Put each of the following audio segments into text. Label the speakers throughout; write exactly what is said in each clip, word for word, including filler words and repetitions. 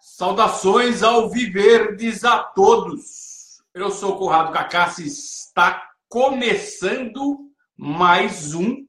Speaker 1: Saudações alviverdes a todos. Eu sou o Conrado Cacassi. Está começando mais um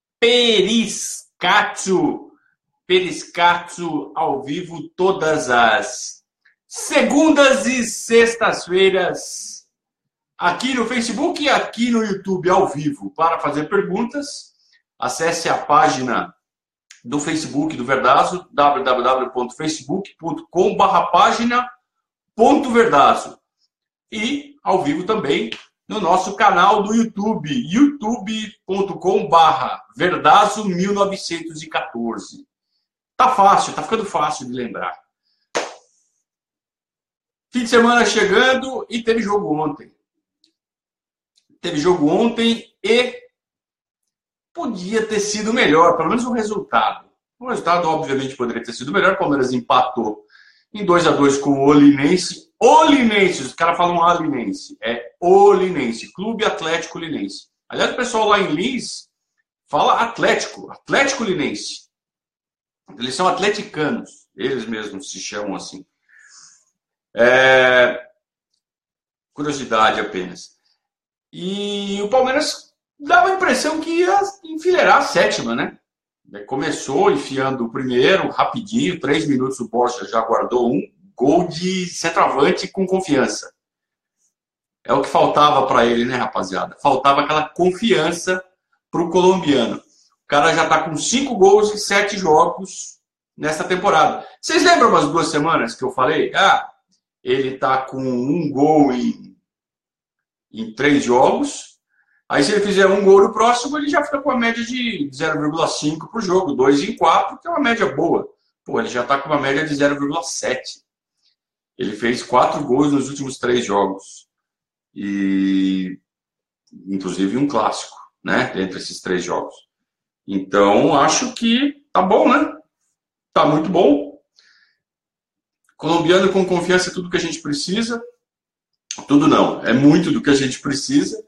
Speaker 1: Periscatio. Periscatio ao vivo todas as segundas e sextas-feiras aqui no Facebook e aqui no YouTube ao vivo. Para fazer perguntas, acesse a página do Facebook do Verdazo, w w w ponto facebook ponto com barra página ponto verdazo. E ao vivo também no nosso canal do YouTube, youtube ponto com barra verdazo mil novecentos e quatorze. Tá fácil, tá ficando fácil de lembrar. Fim de semana chegando e teve jogo ontem. Teve jogo ontem e podia ter sido melhor, pelo menos o resultado. O resultado, obviamente, poderia ter sido melhor. O Palmeiras empatou em dois a dois com o Olinense. Olinense, os caras falam Alinense. É Olinense, Clube Atlético Linense. Aliás, o pessoal lá em Lins fala Atlético, Atlético Linense. Eles são atleticanos, eles mesmos se chamam assim. É... Curiosidade apenas. E o Palmeiras dava a impressão que ia enfileirar a sétima, né? Começou enfiando o primeiro, rapidinho, três minutos o Borja já guardou um gol de centroavante com confiança. É o que faltava para ele, né, rapaziada? Faltava aquela confiança para o colombiano. O cara já está com cinco gols em sete jogos nessa temporada. Vocês lembram umas duas semanas que eu falei? Ah, ele está com um gol em, em três jogos. Aí, se ele fizer um gol no próximo, ele já fica com uma média de zero vírgula cinco por jogo. dois em quatro, que é uma média boa. Pô, ele já está com uma média de zero vírgula sete. Ele fez quatro gols nos últimos três jogos. E, inclusive, um clássico, né? Entre esses três jogos. Então, acho que tá bom, né? Tá muito bom. Colombiano com confiança é tudo que a gente precisa. Tudo não. É muito do que a gente precisa.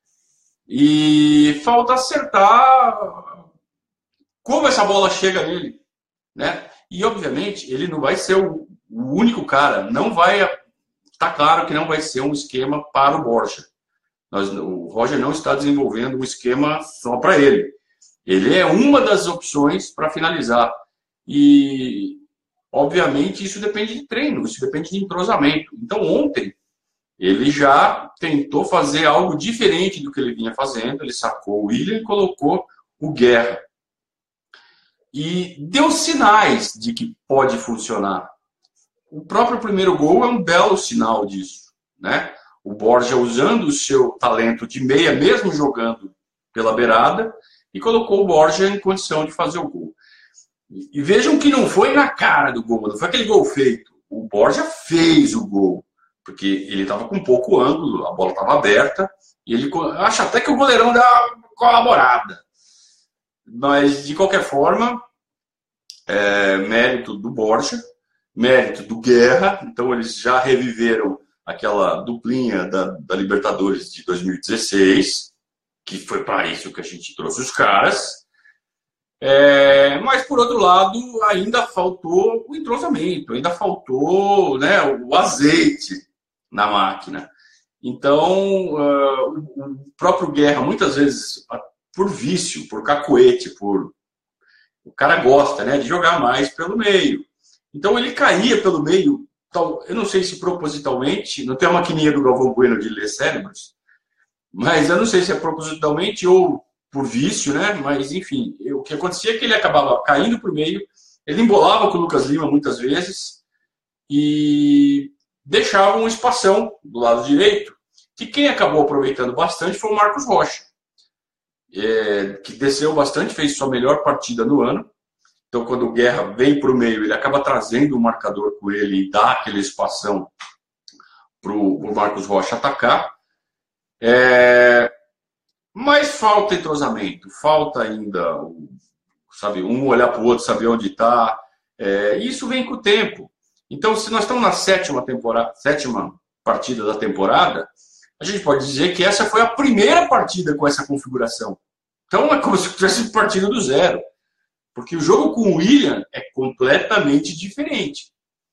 Speaker 1: E falta acertar como essa bola chega nele, né? E, obviamente, ele não vai ser o, o único cara. Não vai... Está claro que não vai ser um esquema para o Borja. Nós, o Roger não está desenvolvendo um esquema só para ele. Ele é uma das opções para finalizar. E, obviamente, isso depende de treino, isso depende de entrosamento. Então, ontem, ele já tentou fazer algo diferente do que ele vinha fazendo. Ele sacou o Willian e colocou o Guerra. E deu sinais de que pode funcionar. O próprio primeiro gol é um belo sinal disso, né? O Borja usando o seu talento de meia, mesmo jogando pela beirada, e colocou o Borja em condição de fazer o gol. E vejam que não foi na cara do gol, não foi aquele gol feito. O Borja fez o gol. Porque ele estava com pouco ângulo, a bola estava aberta, e ele acha até que o goleirão dá uma colaborada. Mas, de qualquer forma, é, mérito do Borja, mérito do Guerra. Então, eles já reviveram aquela duplinha da, da Libertadores de dois mil e dezesseis, que foi para isso que a gente trouxe os caras. É, mas, por outro lado, ainda faltou o entrosamento, ainda faltou, né, o azeite na máquina. Então, uh, o próprio Guerra, muitas vezes, por vício, por cacuete, por... o cara gosta, né, de jogar mais pelo meio. Então, ele caía pelo meio, tal... eu não sei se propositalmente, não tem a maquininha do Galvão Bueno de ler cérebros, mas eu não sei se é propositalmente ou por vício, né? Mas, enfim, o que acontecia é que ele acabava caindo por meio, ele embolava com o Lucas Lima muitas vezes e deixava um espação do lado direito, que quem acabou aproveitando bastante foi o Marcos Rocha, é, que desceu bastante, fez sua melhor partida no ano. Então, quando o Guerra vem para o meio, ele acaba trazendo o marcador com ele e dá aquele espação para o Marcos Rocha atacar. É... Mas falta entrosamento, falta ainda, sabe, um olhar para o outro, saber onde está. É, isso vem com o tempo. Então, se nós estamos na sétima, temporada, sétima partida da temporada, a gente pode dizer que essa foi a primeira partida com essa configuração. Então, é como se tivesse partido do zero. Porque o jogo com o Willian é completamente diferente.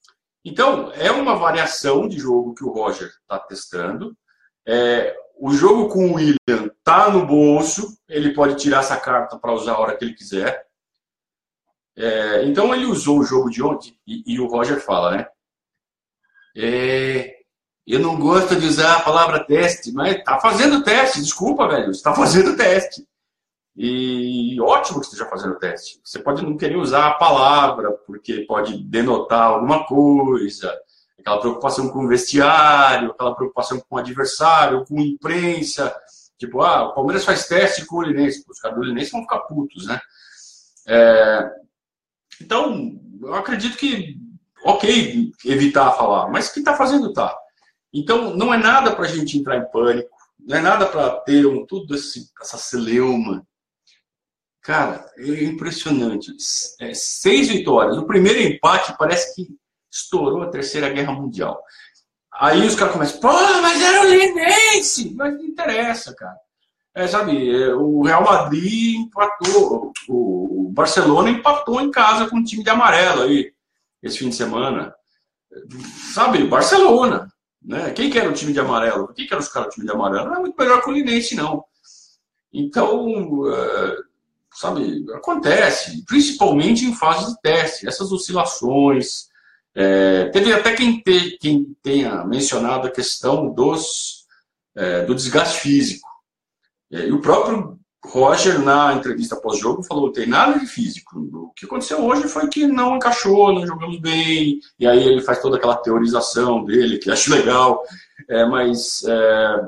Speaker 1: Então, é uma variação de jogo que o Roger está testando. É, o jogo com o William está no bolso, ele pode tirar essa carta para usar a hora que ele quiser. É, então, ele usou o jogo de ontem, e, e o Roger fala, né? É, eu não gosto de usar a palavra teste, mas está fazendo teste, desculpa, velho, está fazendo teste. E ótimo que esteja fazendo teste. Você pode não querer usar a palavra, porque pode denotar alguma coisa, aquela preocupação com o vestiário, aquela preocupação com o adversário, com a imprensa. Tipo, ah, o Palmeiras faz teste com o Linense. Os caras do Linense vão ficar putos, né? É... Então, eu acredito que, ok, evitar falar, mas que está fazendo, tá. Então, não é nada para a gente entrar em pânico, não é nada para ter um, tudo esse, essa celeuma. Cara, é impressionante. É, seis vitórias. O primeiro empate parece que estourou a Terceira Guerra Mundial. Aí os caras começam, pô, mas era o Linense! Mas não interessa, cara. É, sabe, o Real Madrid empatou, o Barcelona empatou em casa com o time de amarelo aí, esse fim de semana. Sabe, Barcelona. Né? Quem que era o time de amarelo? Quem que eram os caras do time de amarelo? Não é muito melhor que o Linense, não. Então... Uh, sabe, acontece, principalmente em fase de teste, essas oscilações. É, teve até quem, te, quem tenha mencionado a questão dos, é, do desgaste físico. É, e o próprio Roger, na entrevista pós-jogo, falou: tem nada de físico. O que aconteceu hoje foi que não encaixou, não jogamos bem, e aí ele faz toda aquela teorização dele, que acho legal, é, mas é,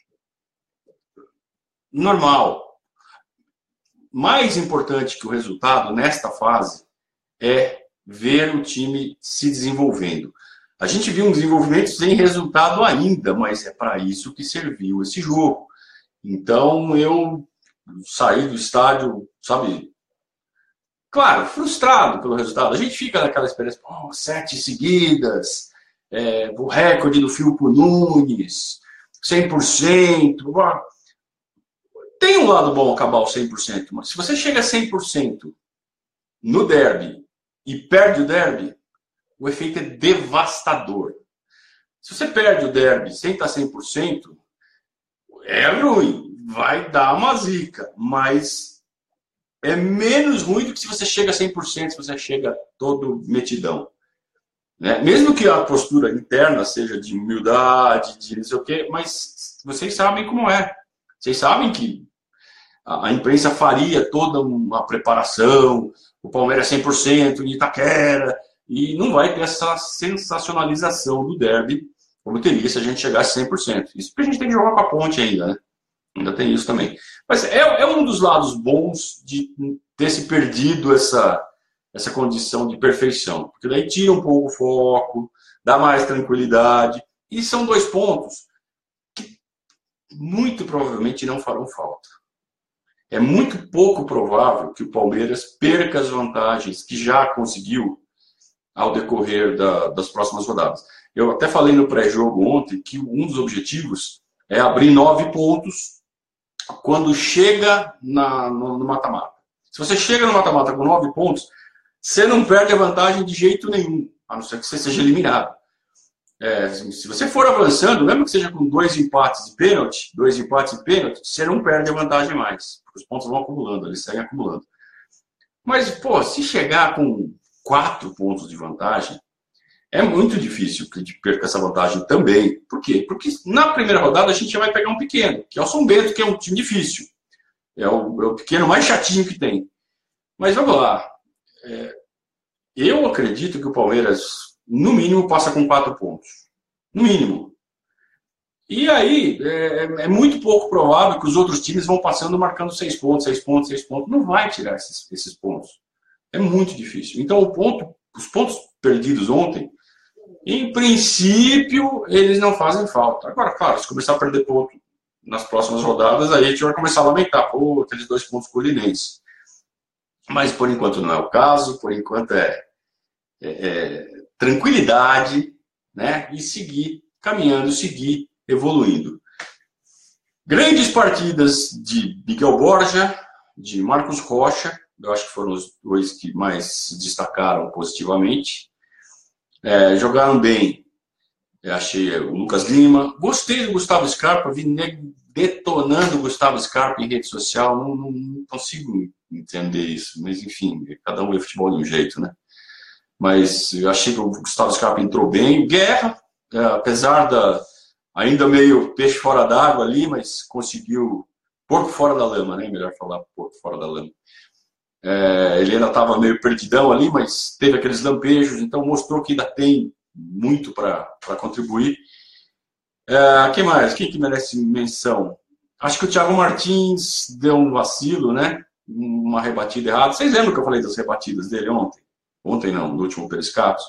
Speaker 1: normal. Mais importante que o resultado nesta fase é ver o time se desenvolvendo. A gente viu um desenvolvimento sem resultado ainda, mas é para isso que serviu esse jogo. Então eu saí do estádio, sabe, claro, frustrado pelo resultado. A gente fica naquela experiência, oh, sete seguidas, é, o recorde do Filco Nunes, cem por cento. Tem um lado bom acabar o cem por cento, mas se você chega a cem por cento no derby e perde o derby, o efeito é devastador. Se você perde o derby sem estar cem por cento, é ruim, vai dar uma zica, mas é menos ruim do que se você chega a cem por cento, se você chega todo metidão. Né? Mesmo que a postura interna seja de humildade, de não sei o quê, mas vocês sabem como é. Vocês sabem que a imprensa faria toda uma preparação, o Palmeiras cem por cento, em Itaquera, e não vai ter essa sensacionalização do derby, como teria se a gente chegasse a cem por cento. Isso porque a gente tem que jogar com a Ponte ainda, né? Ainda tem isso também. Mas é, é um dos lados bons de ter se perdido essa, essa condição de perfeição, porque daí tira um pouco o foco, dá mais tranquilidade, e são dois pontos que muito provavelmente não farão falta. É muito pouco provável que o Palmeiras perca as vantagens que já conseguiu ao decorrer da, das próximas rodadas. Eu até falei no pré-jogo ontem que um dos objetivos é abrir nove pontos quando chega na, no mata-mata. Se você chega no mata-mata com nove pontos, você não perde a vantagem de jeito nenhum, a não ser que você seja eliminado. É, se você for avançando, mesmo que seja com dois empates e pênalti, dois empates e pênalti, você não perde a vantagem mais. Porque os pontos vão acumulando, eles seguem acumulando. Mas, pô, se chegar com quatro pontos de vantagem, é muito difícil que a gente perca essa vantagem também. Por quê? Porque na primeira rodada a gente já vai pegar um pequeno, que é o São Bento, que é um time difícil. É o, é o pequeno mais chatinho que tem. Mas vamos lá. É, eu acredito que o Palmeiras, no mínimo, passa com quatro pontos. No mínimo. E aí, é, é muito pouco provável que os outros times vão passando marcando seis pontos, seis pontos, seis pontos. Não vai tirar esses, esses pontos. É muito difícil. Então, o ponto, os pontos perdidos ontem, em princípio, eles não fazem falta. Agora, claro, se começar a perder ponto nas próximas rodadas, aí a gente vai começar a lamentar. Pô, aqueles dois pontos com o Linense. Mas, por enquanto, não é o caso. Por enquanto, é, é, é tranquilidade, né? E seguir caminhando, seguir evoluindo. Grandes partidas de Miguel Borja, de Marcos Rocha. Eu acho que foram os dois que mais se destacaram positivamente. É, jogaram bem. Eu achei o Lucas Lima. Gostei do Gustavo Scarpa, vi nego detonando o Gustavo Scarpa em rede social. Não, não, não consigo entender isso. Mas, enfim, cada um vê futebol de um jeito, né? Mas eu achei que o Gustavo Scarpa entrou bem. Guerra, é, apesar da ainda meio peixe fora d'água ali, mas conseguiu porco fora da lama, né? Melhor falar porco fora da lama. É, ele ainda estava meio perdidão ali, mas teve aqueles lampejos, então mostrou que ainda tem muito para contribuir. É, quem mais? Quem que merece menção? Acho que o Thiago Martins deu um vacilo, né? Uma rebatida errada. Vocês lembram que eu falei das rebatidas dele ontem? Ontem não, no último Periscapos.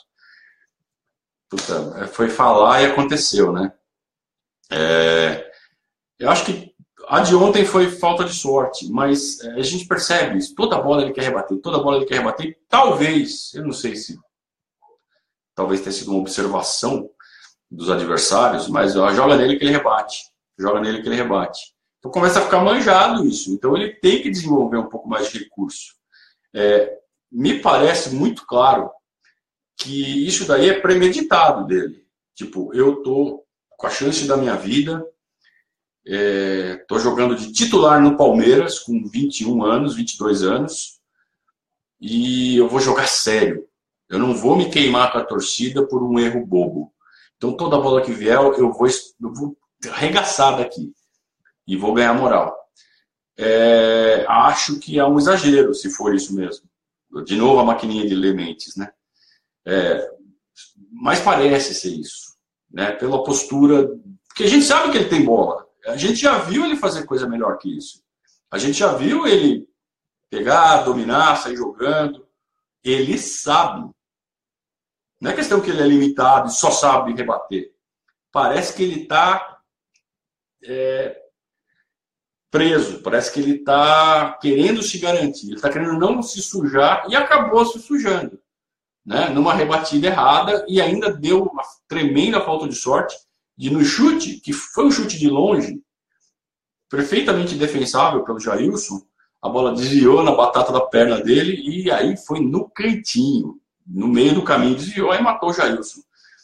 Speaker 1: Puta, foi falar e aconteceu, né? É, eu acho que a de ontem foi falta de sorte, mas a gente percebe isso. Toda bola ele quer rebater, toda bola ele quer rebater. Talvez, eu não sei se talvez tenha sido uma observação dos adversários, mas ó, joga nele que ele rebate. Joga nele que ele rebate. Então começa a ficar manjado isso. Então ele tem que desenvolver um pouco mais de recurso. É, me parece muito claro que isso daí é premeditado dele. Tipo, eu tô com a chance da minha vida, estou é, jogando de titular no Palmeiras com vinte e um anos, vinte e dois anos, e eu vou jogar sério. Eu não vou me queimar com a torcida por um erro bobo. Então toda bola que vier, eu vou, eu vou arregaçar daqui e vou ganhar moral. É, acho que é um exagero, se for isso mesmo. De novo a maquininha de Lementes, né? É, mas parece ser isso, né? Pela postura, porque a gente sabe que ele tem bola. A gente já viu ele fazer coisa melhor que isso. A gente já viu ele pegar, dominar, sair jogando. Ele sabe. Não é questão que ele é limitado e só sabe rebater. Parece que ele está é, preso. Parece que ele está querendo se garantir. Ele está querendo não se sujar e acabou se sujando, né? Numa rebatida errada e ainda deu uma tremenda falta de sorte de no chute, que foi um chute de longe, perfeitamente defensável pelo Jailson, a bola desviou na batata da perna dele e aí foi no cantinho, no meio do caminho, desviou e matou o Jailson.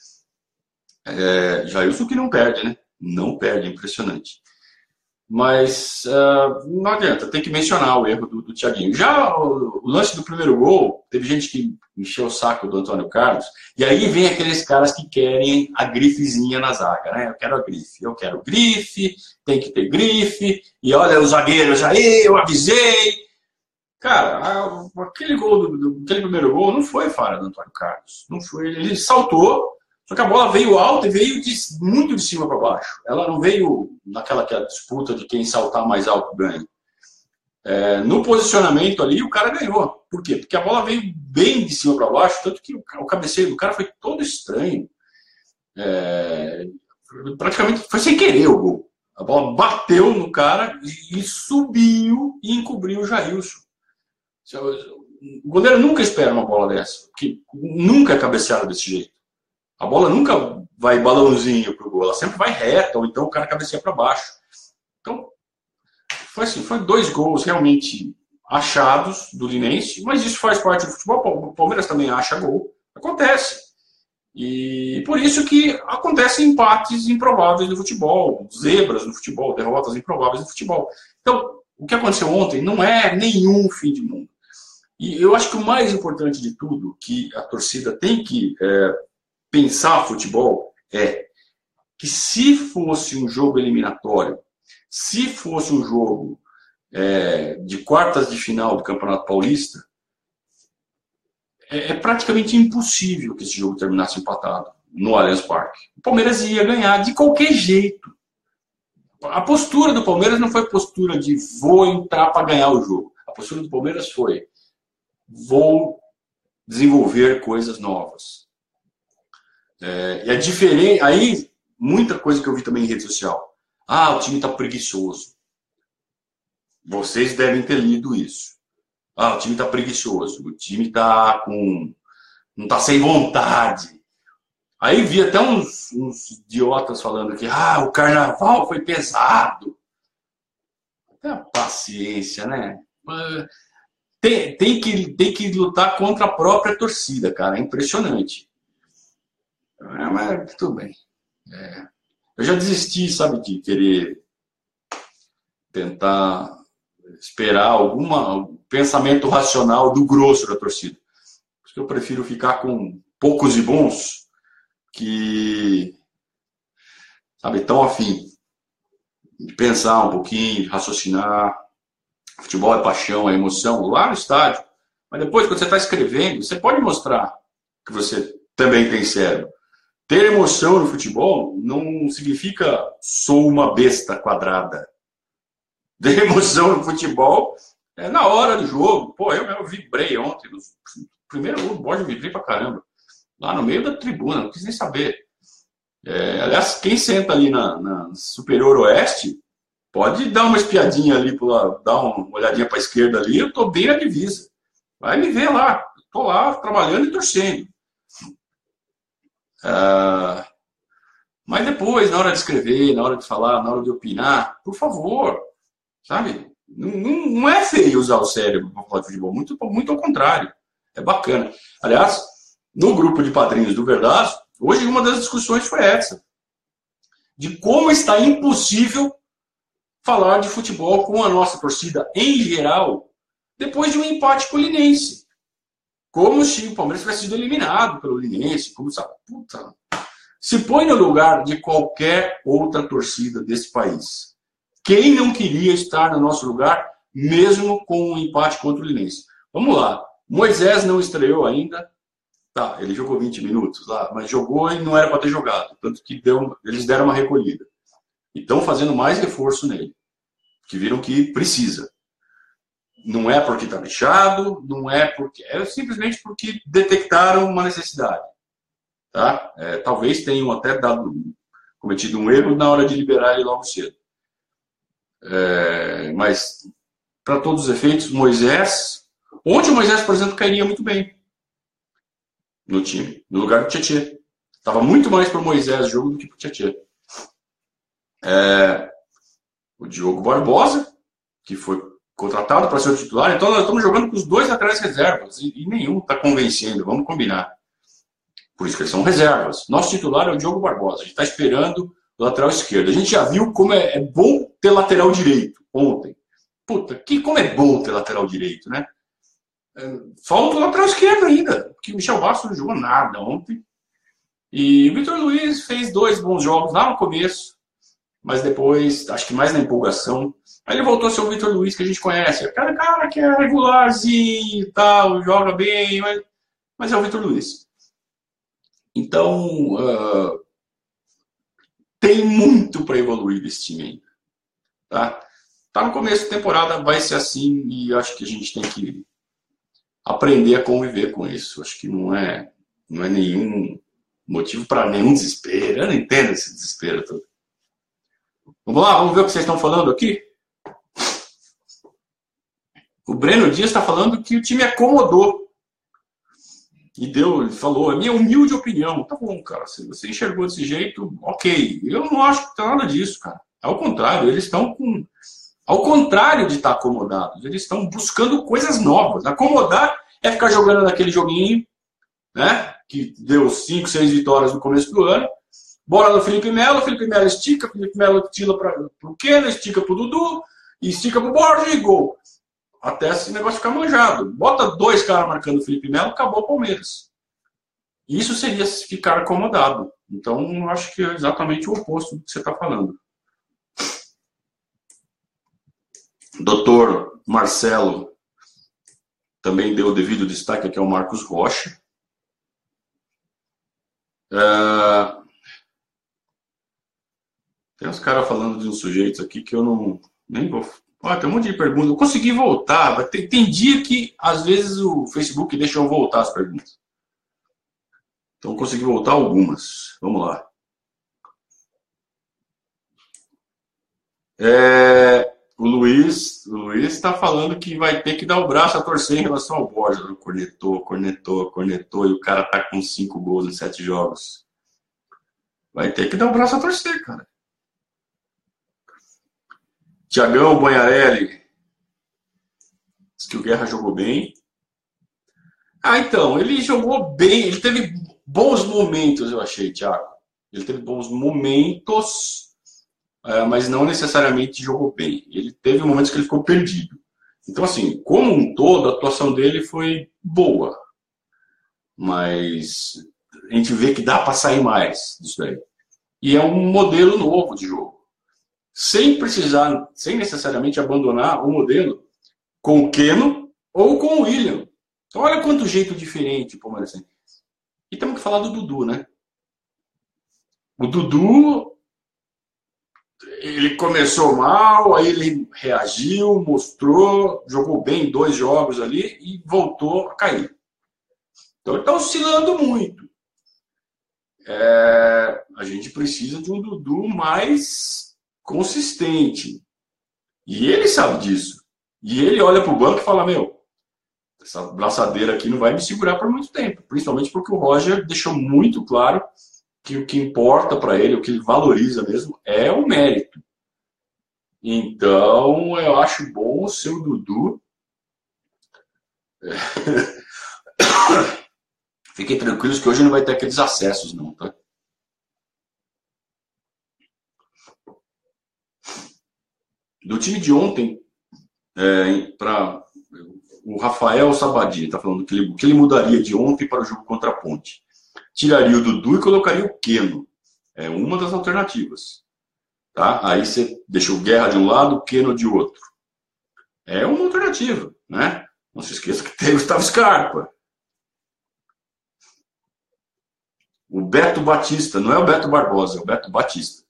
Speaker 1: É, Jailson que não perde, né? Não perde, impressionante. Mas uh, não adianta, tem que mencionar o erro do, do Thiaguinho. Já o, o lance do primeiro gol, teve gente que encheu o saco do Antônio Carlos, e aí vem aqueles caras que querem a grifezinha na zaga, né? Eu quero a grife, eu quero grife, tem que ter grife, e olha os zagueiros aí, eu avisei. Cara, aquele gol, do, do, aquele primeiro gol não foi falha do Antônio Carlos, não foi, ele saltou. Só que a bola veio alta e veio de, muito de cima para baixo. Ela não veio naquela que é a disputa de quem saltar mais alto ganha. É, no posicionamento ali, o cara ganhou. Por quê? Porque a bola veio bem de cima para baixo, tanto que o, o cabeceio do cara foi todo estranho. É, praticamente foi sem querer o gol. A bola bateu no cara e, e subiu e encobriu o Jailson. O goleiro nunca espera uma bola dessa, porque nunca é cabeceada desse jeito. A bola nunca vai balãozinho pro gol, ela sempre vai reta, ou então o cara cabeceia para baixo. Então, foi assim, foi dois gols realmente achados do Linense, mas isso faz parte do futebol. O Palmeiras também acha gol, acontece. E por isso que acontecem empates improváveis no futebol, zebras no futebol, derrotas improváveis no futebol. Então, o que aconteceu ontem não é nenhum fim de mundo. E eu acho que o mais importante de tudo, que a torcida tem que é, pensar futebol, é que se fosse um jogo eliminatório, se fosse um jogo é, de quartas de final do Campeonato Paulista, é, é praticamente impossível que esse jogo terminasse empatado no Allianz Parque. O Palmeiras ia ganhar de qualquer jeito. A postura do Palmeiras não foi postura de vou entrar para ganhar o jogo. A postura do Palmeiras foi vou desenvolver coisas novas. É, e é diferente. Aí, muita coisa que eu vi também em rede social. Ah, o time está preguiçoso. Vocês devem ter lido isso. Ah, o time está preguiçoso. O time está com. Não está sem vontade. Aí vi até uns, uns idiotas falando que ah, o carnaval foi pesado. Tenha paciência, né? Tem, tem, que, tem que lutar contra a própria torcida, cara. É impressionante. É, mas tudo bem. É. Eu já desisti, sabe, de querer tentar esperar algum pensamento racional do grosso da torcida. Por isso que eu prefiro ficar com poucos e bons que, sabe, tão afim de pensar um pouquinho, de raciocinar. Futebol é paixão, é emoção, lá no estádio. Mas depois, quando você está escrevendo, você pode mostrar que você também tem cérebro. Ter emoção no futebol não significa sou uma besta quadrada. Ter emoção no futebol é na hora do jogo. Pô, eu, eu vibrei ontem. No primeiro gol do Borja, eu vibrei pra caramba. Lá no meio da tribuna, não quis nem saber. É, aliás, quem senta ali na, na Superior Oeste pode dar uma espiadinha ali, pro, dar uma olhadinha para a esquerda ali. Eu tô bem na divisa. Vai me ver lá. Tô lá trabalhando e torcendo. Ah, mas depois, na hora de escrever, na hora de falar, na hora de opinar, por favor, sabe? Não, não, não é feio usar o cérebro para falar de futebol, muito, muito ao contrário. É bacana. Aliás, no grupo de padrinhos do Verdazo, hoje uma das discussões foi essa. De como está impossível falar de futebol com a nossa torcida em geral, depois de um empate com o Linense. Como se o Palmeiras tivesse sido eliminado pelo Linense. Como sabe? Puta. Se põe no lugar de qualquer outra torcida desse país. Quem não queria estar no nosso lugar, mesmo com um empate contra o Linense? Vamos lá. Moisés não estreou ainda. Tá, ele jogou vinte minutos lá, mas jogou e não era para ter jogado. Tanto que deu, eles deram uma recolhida. E estão fazendo mais reforço nele. Que viram que precisa. Não é porque está bichado, não é porque... É simplesmente porque detectaram uma necessidade. Tá? É, talvez tenham até dado, cometido um erro na hora de liberar ele logo cedo. É, mas, para todos os efeitos, Moisés... Ontem o Moisés, por exemplo, cairia muito bem no time, no lugar do Tietê. Estava muito mais para o Moisés jogo do que para o Tietê. É, o Diogo Barbosa, que foi contratado para ser o titular, então nós estamos jogando com os dois laterais reservas e, e nenhum está convencendo, vamos combinar. Por isso que eles são reservas. Nosso titular é o Diogo Barbosa, a gente está esperando o lateral esquerdo. A gente já viu como é, é bom ter lateral direito ontem. Puta, que, como é bom ter lateral direito, né? É, falta o lateral esquerdo ainda, porque o Michel Bastos não jogou nada ontem. E o Vitor Luiz fez dois bons jogos lá no começo, mas depois, acho que mais na empolgação, aí ele voltou a ser o Vitor Luiz que a gente conhece. Aquele cara que é regularzinho e tal, joga bem, mas, mas é o Vitor Luiz. Então, uh, tem muito para evoluir desse time ainda. Tá? Tá no começo da temporada, vai ser assim, e acho que a gente tem que aprender a conviver com isso. Acho que não é, não é nenhum motivo para nenhum desespero. Eu não entendo esse desespero todo. Vamos lá, vamos ver o que vocês estão falando aqui. O Breno Dias está falando que o time acomodou. E deu, ele falou, é minha humilde opinião. Tá bom, cara, se você enxergou desse jeito, ok. Eu não acho que tem nada disso, cara. Ao contrário, eles estão com... Ao contrário de estar acomodados, eles estão buscando coisas novas. Acomodar é ficar jogando naquele joguinho, né? Que deu cinco, seis vitórias no começo do ano. Bola no Felipe Melo, Felipe Melo estica, Felipe Melo tira para o Keno, estica para o Dudu, estica para o Borja e gol. Até esse negócio ficar manjado. Bota dois caras marcando o Felipe Melo, acabou o Palmeiras. Isso seria ficar acomodado. Então, eu acho que é exatamente o oposto do que você está falando. Doutor Marcelo também deu o devido destaque aqui ao Marcos Rocha. Uh, tem uns caras falando de uns sujeitos aqui que eu não nem vou... Ah, tem um monte de perguntas. Eu consegui voltar. Tem, tem dia que, às vezes, o Facebook deixa eu voltar as perguntas. Então, eu consegui voltar algumas. Vamos lá. É, o Luiz o Luiz está falando que vai ter que dar o braço a torcer em relação ao Borja. Cornetou, cornetou, cornetou. E o cara tá com cinco gols em sete jogos. Vai ter que dar o braço a torcer, cara. Tiagão Bonharelli diz que o Guerra jogou bem. Ah, então, ele jogou bem, ele teve bons momentos, eu achei, Thiago. Ele teve bons momentos, é, mas não necessariamente jogou bem. Ele teve momentos que ele ficou perdido. Então, assim, como um todo, a atuação dele foi boa. Mas a gente vê que dá para sair mais disso daí. E é um modelo novo de jogo. Sem precisar, sem necessariamente abandonar o modelo com o Keno ou com o William. Então, olha quanto jeito diferente o Palmeiras tem. E temos que falar do Dudu, né? O Dudu, ele começou mal, aí ele reagiu, mostrou, jogou bem dois jogos ali e voltou a cair. Então ele está oscilando muito. É, a gente precisa de um Dudu mais consistente. E ele sabe disso. E ele olha para o banco e fala, meu, essa braçadeira aqui não vai me segurar por muito tempo. Principalmente porque o Roger deixou muito claro que o que importa para ele, o que ele valoriza mesmo, é o mérito. Então, eu acho bom o seu Dudu. Fiquem tranquilos que hoje não vai ter aqueles acessos, não, tá? Do time de ontem, é, para o Rafael Sabadini, está falando que ele, que ele mudaria de ontem para o jogo contra a Ponte. Tiraria o Dudu e colocaria o Keno. É uma das alternativas. Tá? Aí você deixa o Guerra de um lado, o Keno de outro. É uma alternativa, né? Não se esqueça que tem o Gustavo Scarpa. O Beto Batista, não é o Beto Barbosa, é o Beto Batista.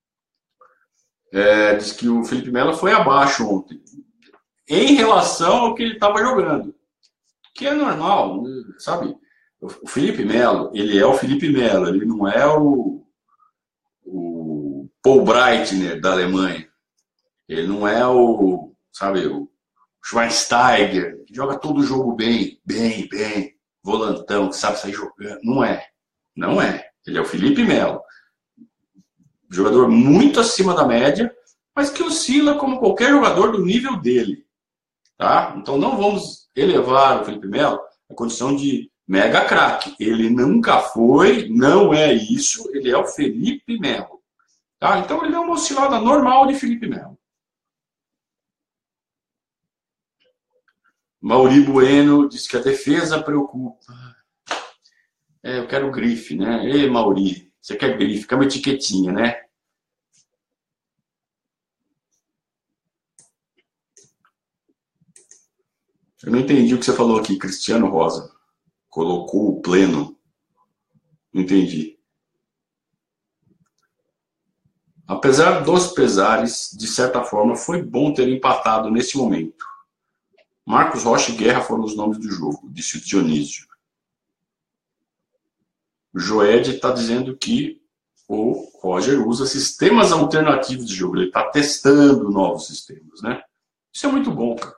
Speaker 1: É, diz que o Felipe Melo foi abaixo ontem. Em relação ao que ele estava jogando. Que é normal, sabe? O Felipe Melo, ele é o Felipe Melo, ele não é o, o Paul Breitner da Alemanha. Ele não é o, sabe, o Schweinsteiger, que joga todo o jogo bem, bem, bem, volantão, que sabe sair jogando. Não é. Não é. Ele é o Felipe Melo. Jogador muito acima da média, mas que oscila como qualquer jogador do nível dele. Tá? Então não vamos elevar o Felipe Melo à condição de mega craque. Ele nunca foi, não é isso, ele é o Felipe Melo. Tá? Então ele é uma oscilada normal de Felipe Melo. Mauri Bueno diz que a defesa preocupa. É, eu quero grife, né? Ei, Mauri, você quer grife, quer uma etiquetinha, né? Eu não entendi o que você falou aqui, Cristiano Rosa. Colocou o pleno. Não entendi. Apesar dos pesares, de certa forma, foi bom ter empatado nesse momento. Marcos Rocha e Guerra foram os nomes do jogo, disse o Dionísio. O Joed está dizendo que o Roger usa sistemas alternativos de jogo. Ele está testando novos sistemas, né? Isso é muito bom, cara.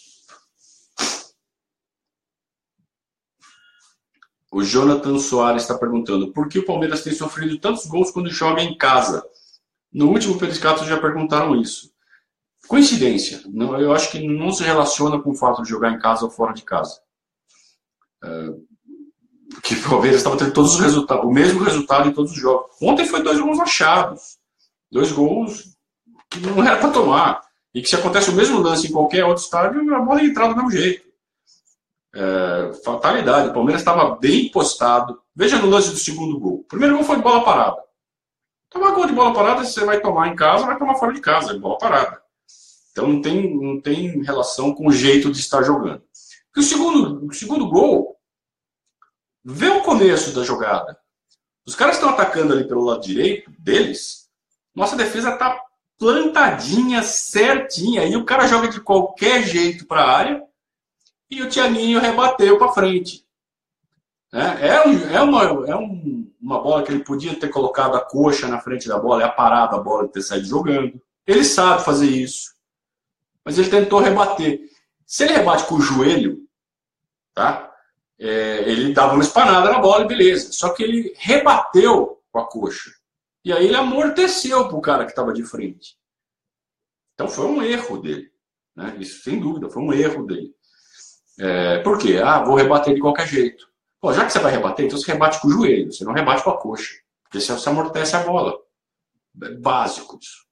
Speaker 1: O Jonathan Soares está perguntando por que o Palmeiras tem sofrido tantos gols quando joga em casa. No último Periscato já perguntaram isso. Coincidência. Não, eu acho que não se relaciona com o fato de jogar em casa ou fora de casa. É, que o Palmeiras estava tendo todos os resultados, o mesmo resultado em todos os jogos. Ontem foi dois gols achados. Dois gols que não era para tomar. E que se acontece o mesmo lance em qualquer outro estádio, a bola ia entrar do mesmo jeito. É, fatalidade. O Palmeiras estava bem postado. Veja no lance do segundo gol. O primeiro gol foi de bola parada. Tomar gol de bola parada, você vai tomar em casa, vai tomar fora de casa, de bola parada. Então não tem, não tem relação com o jeito de estar jogando. E o segundo, o segundo gol, vê o começo da jogada. Os caras estão atacando ali pelo lado direito deles. Nossa defesa está plantadinha, certinha. E o cara joga de qualquer jeito para a área. E o Thiaguinho rebateu para frente. É, é, um, é, uma, é um, uma bola que ele podia ter colocado a coxa na frente da bola, é a parada a bola de ter saído jogando. Ele sabe fazer isso. Mas ele tentou rebater. Se ele rebate com o joelho, tá? É, ele dava uma espanada na bola e beleza. Só que ele rebateu com a coxa. E aí ele amorteceu para o cara que estava de frente. Então foi um erro dele. Né? Isso sem dúvida, foi um erro dele. É, por quê? Ah, vou rebater de qualquer jeito. Pô, já que você vai rebater, então você rebate com o joelho, você não rebate com a coxa. Porque você amortece a bola. É básico isso.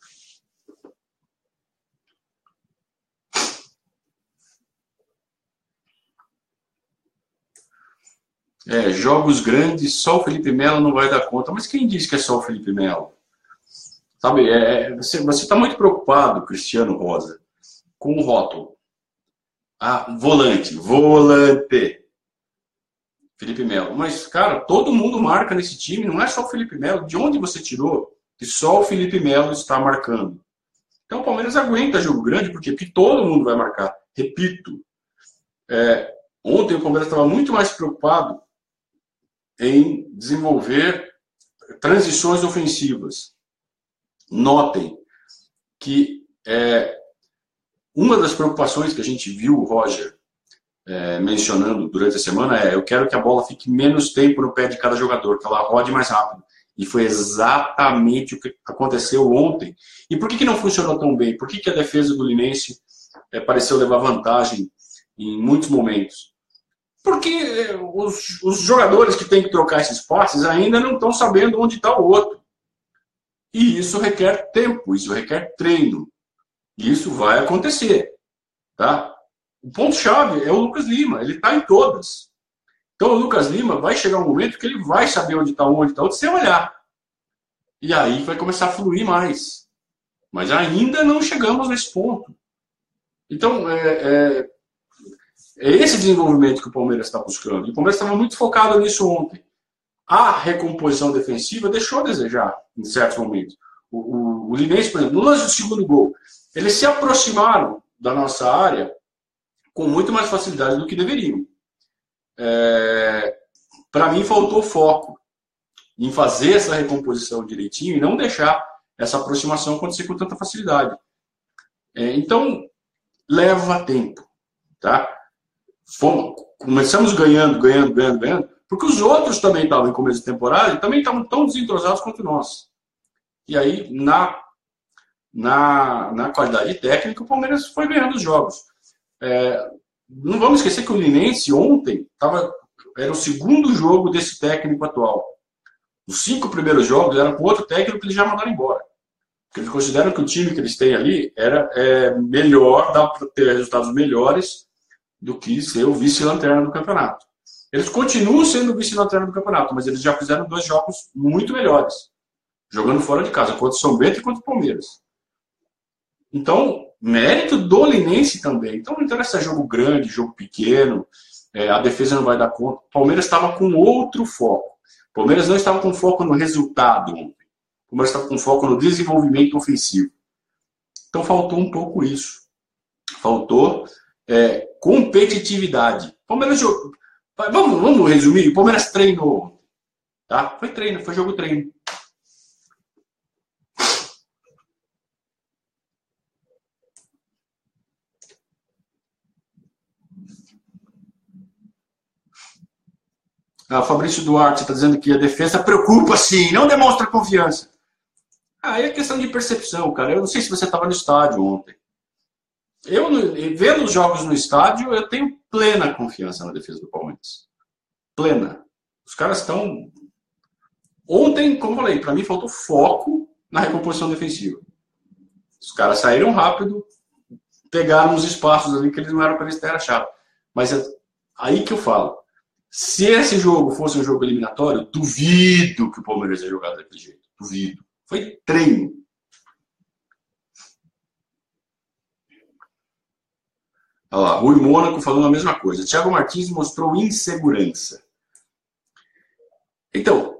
Speaker 1: É, jogos grandes, só o Felipe Melo não vai dar conta. Mas quem disse que é só o Felipe Melo? Sabe, é, você está muito preocupado, Cristiano Rosa, com o rótulo. Ah, volante, volante. Felipe Melo. Mas, cara, todo mundo marca nesse time, não é só o Felipe Melo. De onde você tirou que só o Felipe Melo está marcando? Então o Palmeiras aguenta jogo grande, por quê? Porque todo mundo vai marcar. Repito, é, ontem o Palmeiras estava muito mais preocupado em desenvolver transições ofensivas. Notem que é, uma das preocupações que a gente viu o Roger é, mencionando durante a semana é: eu quero que a bola fique menos tempo no pé de cada jogador, que ela rode mais rápido. E foi exatamente o que aconteceu ontem. E por que, que não funcionou tão bem? Por que, que a defesa do Linense é, pareceu levar vantagem em muitos momentos? Porque é, os, os jogadores que têm que trocar esses passes ainda não estão sabendo onde está o outro. E isso requer tempo, isso requer treino. E isso vai acontecer. Tá? O ponto-chave é o Lucas Lima, ele está em todas. Então o Lucas Lima vai chegar um momento que ele vai saber onde está um, onde está outro, sem olhar. E aí vai começar a fluir mais. Mas ainda não chegamos nesse ponto. Então, é, é, é esse desenvolvimento que o Palmeiras está buscando. E o Palmeiras estava muito focado nisso ontem. A recomposição defensiva deixou a desejar em certos momentos. O, o, o Linense, por exemplo, no lance do segundo gol, eles se aproximaram da nossa área com muito mais facilidade do que deveriam. É, para mim faltou foco em fazer essa recomposição direitinho e não deixar essa aproximação acontecer com tanta facilidade. É, então, leva tempo. Tá? Fomos, começamos ganhando, ganhando, ganhando, ganhando, porque os outros também estavam em começo de temporada e também estavam tão desentrosados quanto nós. E aí, na, na, na qualidade técnica, o Palmeiras foi ganhando os jogos. É, não vamos esquecer que o Linense ontem tava, era o segundo jogo desse técnico atual. Os cinco primeiros jogos eram com outro técnico que eles já mandaram embora. Porque eles consideram que o time que eles têm ali era é, melhor, dá para ter resultados melhores do que ser o vice-lanterna do campeonato. Eles continuam sendo o vice-lanterna do campeonato, mas eles já fizeram dois jogos muito melhores. Jogando fora de casa, contra o São Bento e contra o Palmeiras. Então, mérito do Linense também. Então não interessa jogo grande, jogo pequeno, é, a defesa não vai dar conta. O Palmeiras estava com outro foco. O Palmeiras não estava com foco no resultado ontem. O Palmeiras estava com foco no desenvolvimento ofensivo. Então faltou um pouco isso. Faltou é, competitividade. O Palmeiras jogou. Vamos, vamos resumir? O Palmeiras treinou. Tá? Foi treino, foi jogo treino. Ah, Fabrício Duarte está dizendo que a defesa preocupa sim, não demonstra confiança. Ah, é questão de percepção, cara. Eu não sei se você estava no estádio ontem. Eu, vendo os jogos no estádio, eu tenho plena confiança na defesa do Palmeiras. Plena. Os caras estão... Ontem, como eu falei, para mim faltou foco na recomposição defensiva. Os caras saíram rápido, pegaram os espaços ali que eles não eram para eles terem achado. Mas é aí que eu falo. Se esse jogo fosse um jogo eliminatório, duvido que o Palmeiras ia jogar daquele jeito. Duvido. Foi treino. Olha lá, Rui Mônaco falando a mesma coisa. Thiago Martins mostrou insegurança. Então,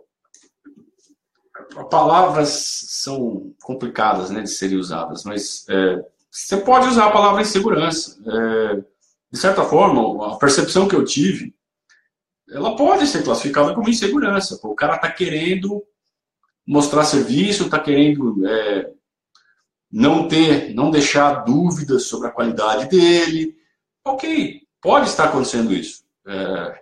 Speaker 1: palavras são complicadas, né, de serem usadas, mas é, você pode usar a palavra insegurança. É, de certa forma, a percepção que eu tive, ela pode ser classificada como insegurança. O cara está querendo mostrar serviço, está querendo é, não ter, não deixar dúvidas sobre a qualidade dele. Ok, pode estar acontecendo isso. É,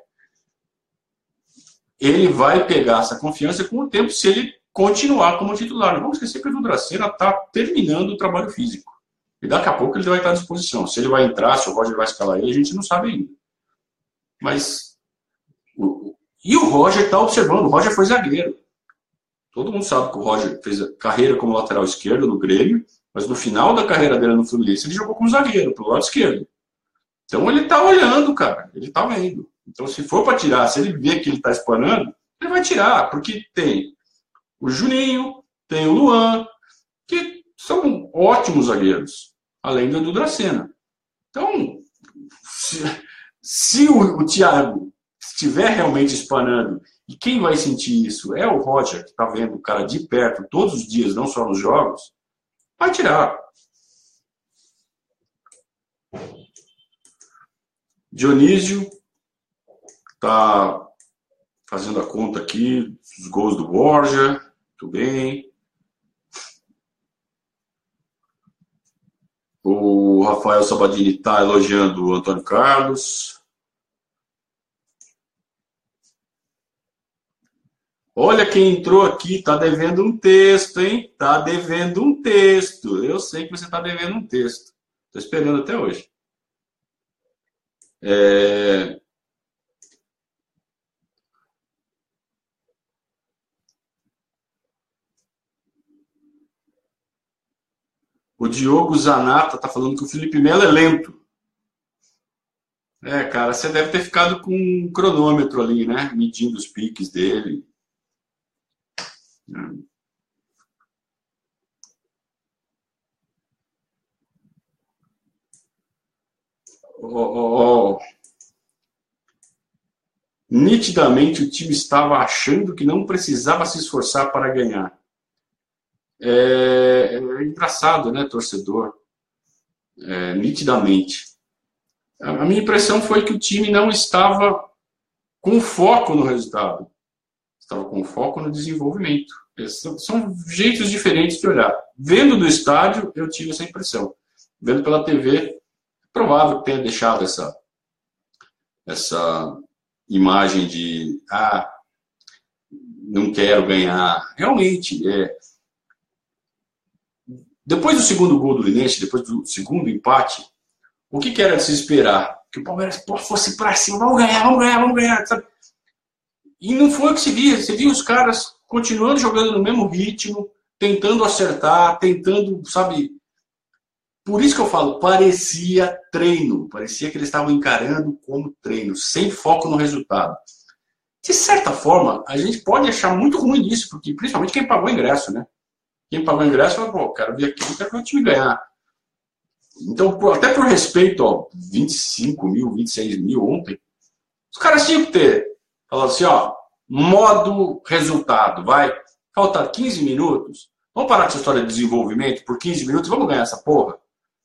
Speaker 1: ele vai pegar essa confiança com o tempo se ele continuar como titular. Não vamos esquecer que o Edu Dracena está terminando o trabalho físico. E daqui a pouco ele vai estar à disposição. Se ele vai entrar, se o Roger vai escalar ele, a gente não sabe ainda. Mas E o Roger está observando, o Roger foi zagueiro. Todo mundo sabe que o Roger fez a carreira como lateral esquerdo no Grêmio, mas no final da carreira dele no Fluminense ele jogou como zagueiro, pelo lado esquerdo. Então ele está olhando, cara, ele está vendo. Então se for para tirar, se ele vê que ele está espanando, ele vai tirar, porque tem o Juninho, tem o Luan, que são ótimos zagueiros, além do Dracena. Então, se, se o, o Thiago estiver realmente espanando, e quem vai sentir isso é o Roger, que está vendo o cara de perto todos os dias, não só nos jogos, vai tirar. Dionísio está fazendo a conta aqui dos gols do Borja. Muito bem. O Rafael Sabadini está elogiando o Antônio Carlos. Olha quem entrou aqui, está devendo um texto, hein? Está devendo um texto. Eu sei que você está devendo um texto. Estou esperando até hoje. É... O Diogo Zanata está falando que o Felipe Melo é lento. É, cara, você deve ter ficado com um cronômetro ali, né? Medindo os piques dele. Oh, oh, oh. Nitidamente o time estava achando que não precisava se esforçar para ganhar. É, é engraçado, né, torcedor? É, nitidamente. A minha impressão foi que o time não estava com foco no resultado. Estava com foco no desenvolvimento. São, são jeitos diferentes de olhar. Vendo do estádio, eu tive essa impressão. Vendo pela T V, é provável que tenha deixado essa, essa imagem de ah, não quero ganhar. Realmente, é... depois do segundo gol do Linense, depois do segundo empate, o que, que era de se esperar? Que o Palmeiras pô, fosse para cima, vamos ganhar, vamos ganhar, vamos ganhar, sabe? E não foi o que se via. Você via os caras continuando jogando no mesmo ritmo, tentando acertar, tentando, sabe? Por isso que eu falo, parecia treino. Parecia que eles estavam encarando como treino, sem foco no resultado. De certa forma, a gente pode achar muito ruim isso, porque principalmente quem pagou o ingresso, né? Quem pagou o ingresso fala, pô, quero vir aqui, não quero ver o time ganhar. Então, até por respeito, ó, vinte e cinco mil, vinte e seis mil ontem, os caras tinham que ter falado assim, ó, modo resultado, vai faltar quinze minutos, vamos parar com essa história de desenvolvimento por quinze minutos, vamos ganhar essa porra.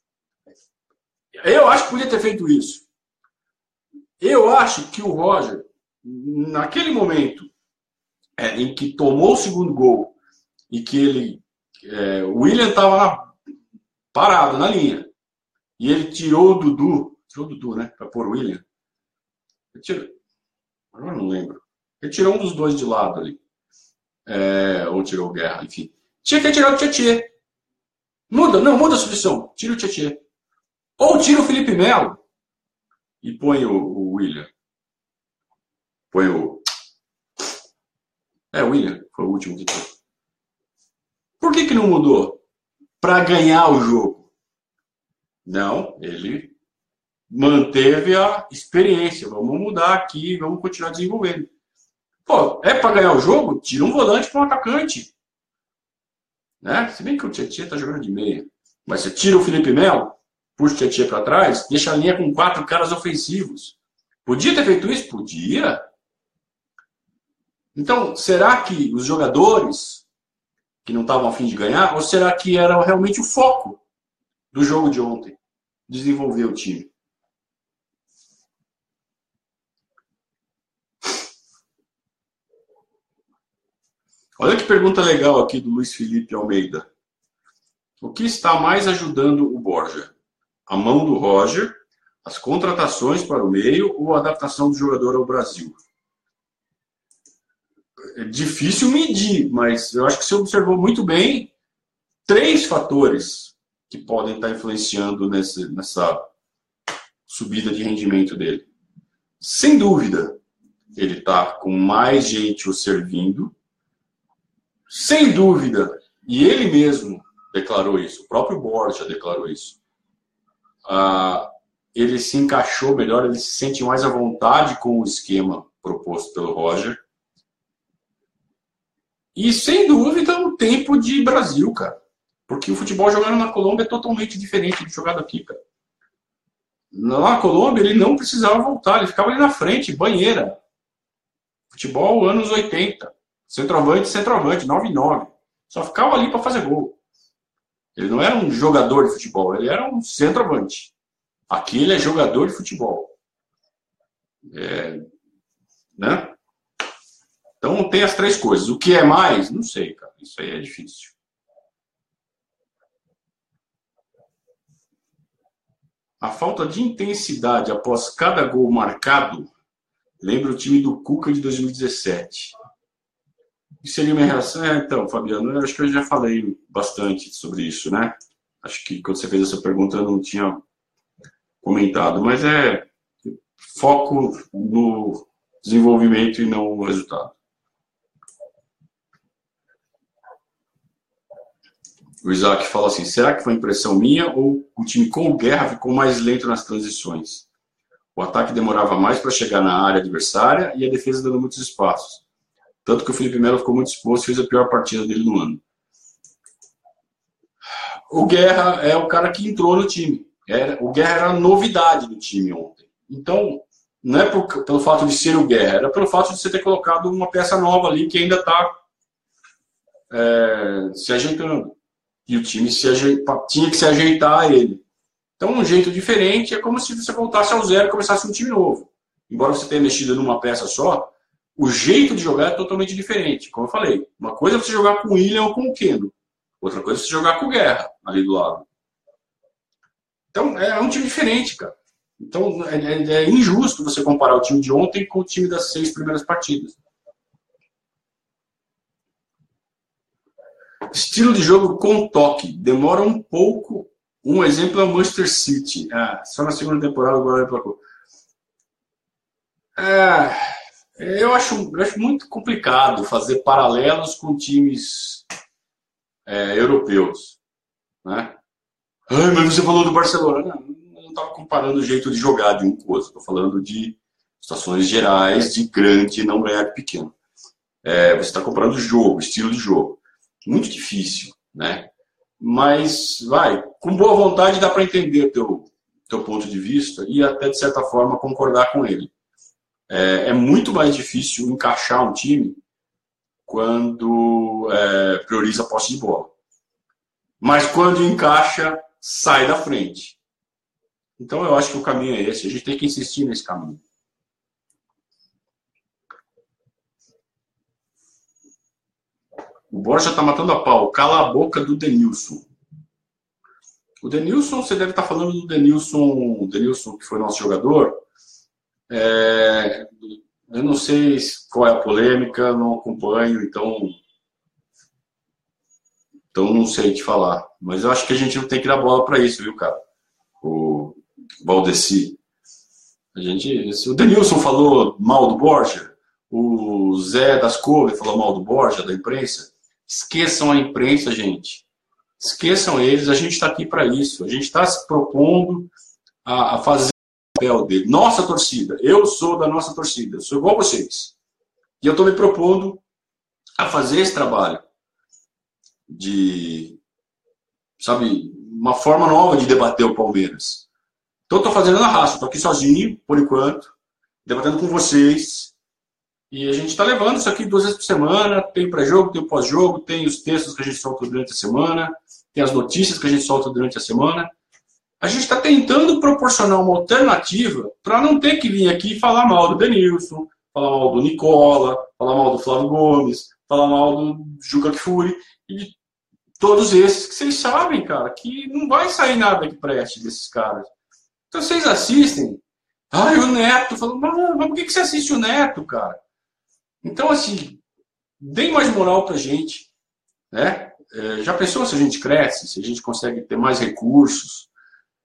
Speaker 1: Eu acho que podia ter feito isso. Eu acho que o Roger, naquele momento é, em que tomou o segundo gol e que ele, é, o William estava parado na linha e ele tirou o Dudu, tirou o Dudu, né, para pôr o William. Ele tirou, agora não lembro. Ele tirou um dos dois de lado ali, é, ou tirou o Guerra, enfim. Tinha que tirar o Tietê. Muda, não, muda a substituição. Tira o Tietê. Ou tira o Felipe Melo e põe o, o William. Põe o... É, o William foi o último que teve. Por que que não mudou? Para ganhar o jogo. Não, ele manteve a experiência. Vamos mudar aqui, vamos continuar desenvolvendo. Pô, é para ganhar o jogo? Tira um volante para um atacante. Né? Se bem que o Tietchan está jogando de meia. Mas você tira o Felipe Melo, puxa o Tietchan para trás, deixa a linha com quatro caras ofensivos. Podia ter feito isso? Podia. Então, será que os jogadores que não estavam a fim de ganhar, ou será que era realmente o foco do jogo de ontem? Desenvolver o time. Olha que pergunta legal aqui do Luiz Felipe Almeida. O que está mais ajudando o Borja? A mão do Roger, as contratações para o meio ou a adaptação do jogador ao Brasil? É difícil medir, mas eu acho que você observou muito bem três fatores que podem estar influenciando nesse, nessa subida de rendimento dele. Sem dúvida, ele está com mais gente o servindo, sem dúvida, e ele mesmo declarou isso, o próprio Borja declarou isso. Ah, ele se encaixou melhor, ele se sente mais à vontade com o esquema proposto pelo Roger. E, sem dúvida, um tempo de Brasil, cara. Porque o futebol jogando na Colômbia é totalmente diferente de jogado aqui, cara. Na Colômbia, ele não precisava voltar, ele ficava ali na frente, banheira. Futebol anos oitenta. Centroavante, centroavante, nove nove. Só ficava ali para fazer gol. Ele não era um jogador de futebol, ele era um centroavante. Aqui ele é jogador de futebol. É, né? Então tem as três coisas. O que é mais? Não sei, cara. Isso aí é difícil. A falta de intensidade após cada gol marcado lembra o time do Cuca de dois mil e dezessete. Isso seria uma reação? É, então, Fabiano, eu acho que eu já falei bastante sobre isso, né? Acho que quando você fez essa pergunta eu não tinha comentado, mas é foco no desenvolvimento e não no resultado. O Isaac fala assim, será que foi impressão minha ou o time com o Guerra ficou mais lento nas transições? O ataque demorava mais para chegar na área adversária e a defesa dando muitos espaços. Tanto que o Felipe Melo ficou muito exposto e fez a pior partida dele no ano. O Guerra é o cara que entrou no time. Era, o Guerra era novidade no time ontem. Então, não é por, pelo fato de ser o Guerra, era pelo fato de você ter colocado uma peça nova ali que ainda está é, se ajeitando. E o time se ajeita, tinha que se ajeitar a ele. Então, um jeito diferente é como se você voltasse ao zero e começasse um time novo. Embora você tenha mexido numa peça só, o jeito de jogar é totalmente diferente. Como eu falei, uma coisa é você jogar com o William ou com o Keno. Outra coisa é você jogar com o Guerra, ali do lado. Então, é um time diferente, cara. Então, é, é, é injusto você comparar o time de ontem com o time das seis primeiras partidas. Estilo de jogo com toque. Demora um pouco. Um exemplo é o Manchester City. Ah, só na segunda temporada agora ele placou. Ah, eu, acho, eu acho muito complicado fazer paralelos com times é, europeus. Né? Ai, mas você falou do Barcelona. Não, eu não estava comparando o jeito de jogar de um com o outro. Estou falando de situações gerais, de grande e não ganhar de pequeno. É, você está comparando o jogo, estilo de jogo. Muito difícil, né? Mas, vai, com boa vontade dá para entender o teu, teu ponto de vista e até, de certa forma, concordar com ele. É, é muito mais difícil encaixar um time quando é, prioriza a posse de bola. Mas quando encaixa, sai da frente. Então, eu acho que o caminho é esse. A gente tem que insistir nesse caminho. O Borja está matando a pau. Cala a boca do Denilson. O Denilson, você deve estar falando do Denilson, o Denilson que foi nosso jogador. É, eu não sei qual é a polêmica, não acompanho, então, então não sei te falar. Mas eu acho que a gente não tem que dar bola para isso, viu, cara? O Valdeci. A gente, o Denilson falou mal do Borja, o Zé das Couve falou mal do Borja, da imprensa. Esqueçam a imprensa, gente. Esqueçam eles, a gente está aqui para isso. A gente está se propondo a, a fazer o papel dele. Nossa torcida, eu sou da nossa torcida, eu sou igual a vocês. E eu estou me propondo a fazer esse trabalho de, sabe, uma forma nova de debater o Palmeiras. Então eu estou fazendo na raça, estou aqui sozinho, por enquanto, debatendo com vocês. E a gente está levando isso aqui duas vezes por semana. Tem pré-jogo, tem o pós-jogo, tem os textos que a gente solta durante a semana, tem as notícias que a gente solta durante a semana. A gente está tentando proporcionar uma alternativa para não ter que vir aqui falar mal do Denilson, falar mal do Nicola, falar mal do Flávio Gomes, falar mal do Juca Kfouri e de todos esses que vocês sabem, cara, que não vai sair nada que preste desses caras. Então vocês assistem. Ai, o Neto. Falando, mas, mas por que você assiste o Neto, cara? Então, assim, deem mais moral pra gente, né? É, já pensou se a gente cresce, se a gente consegue ter mais recursos?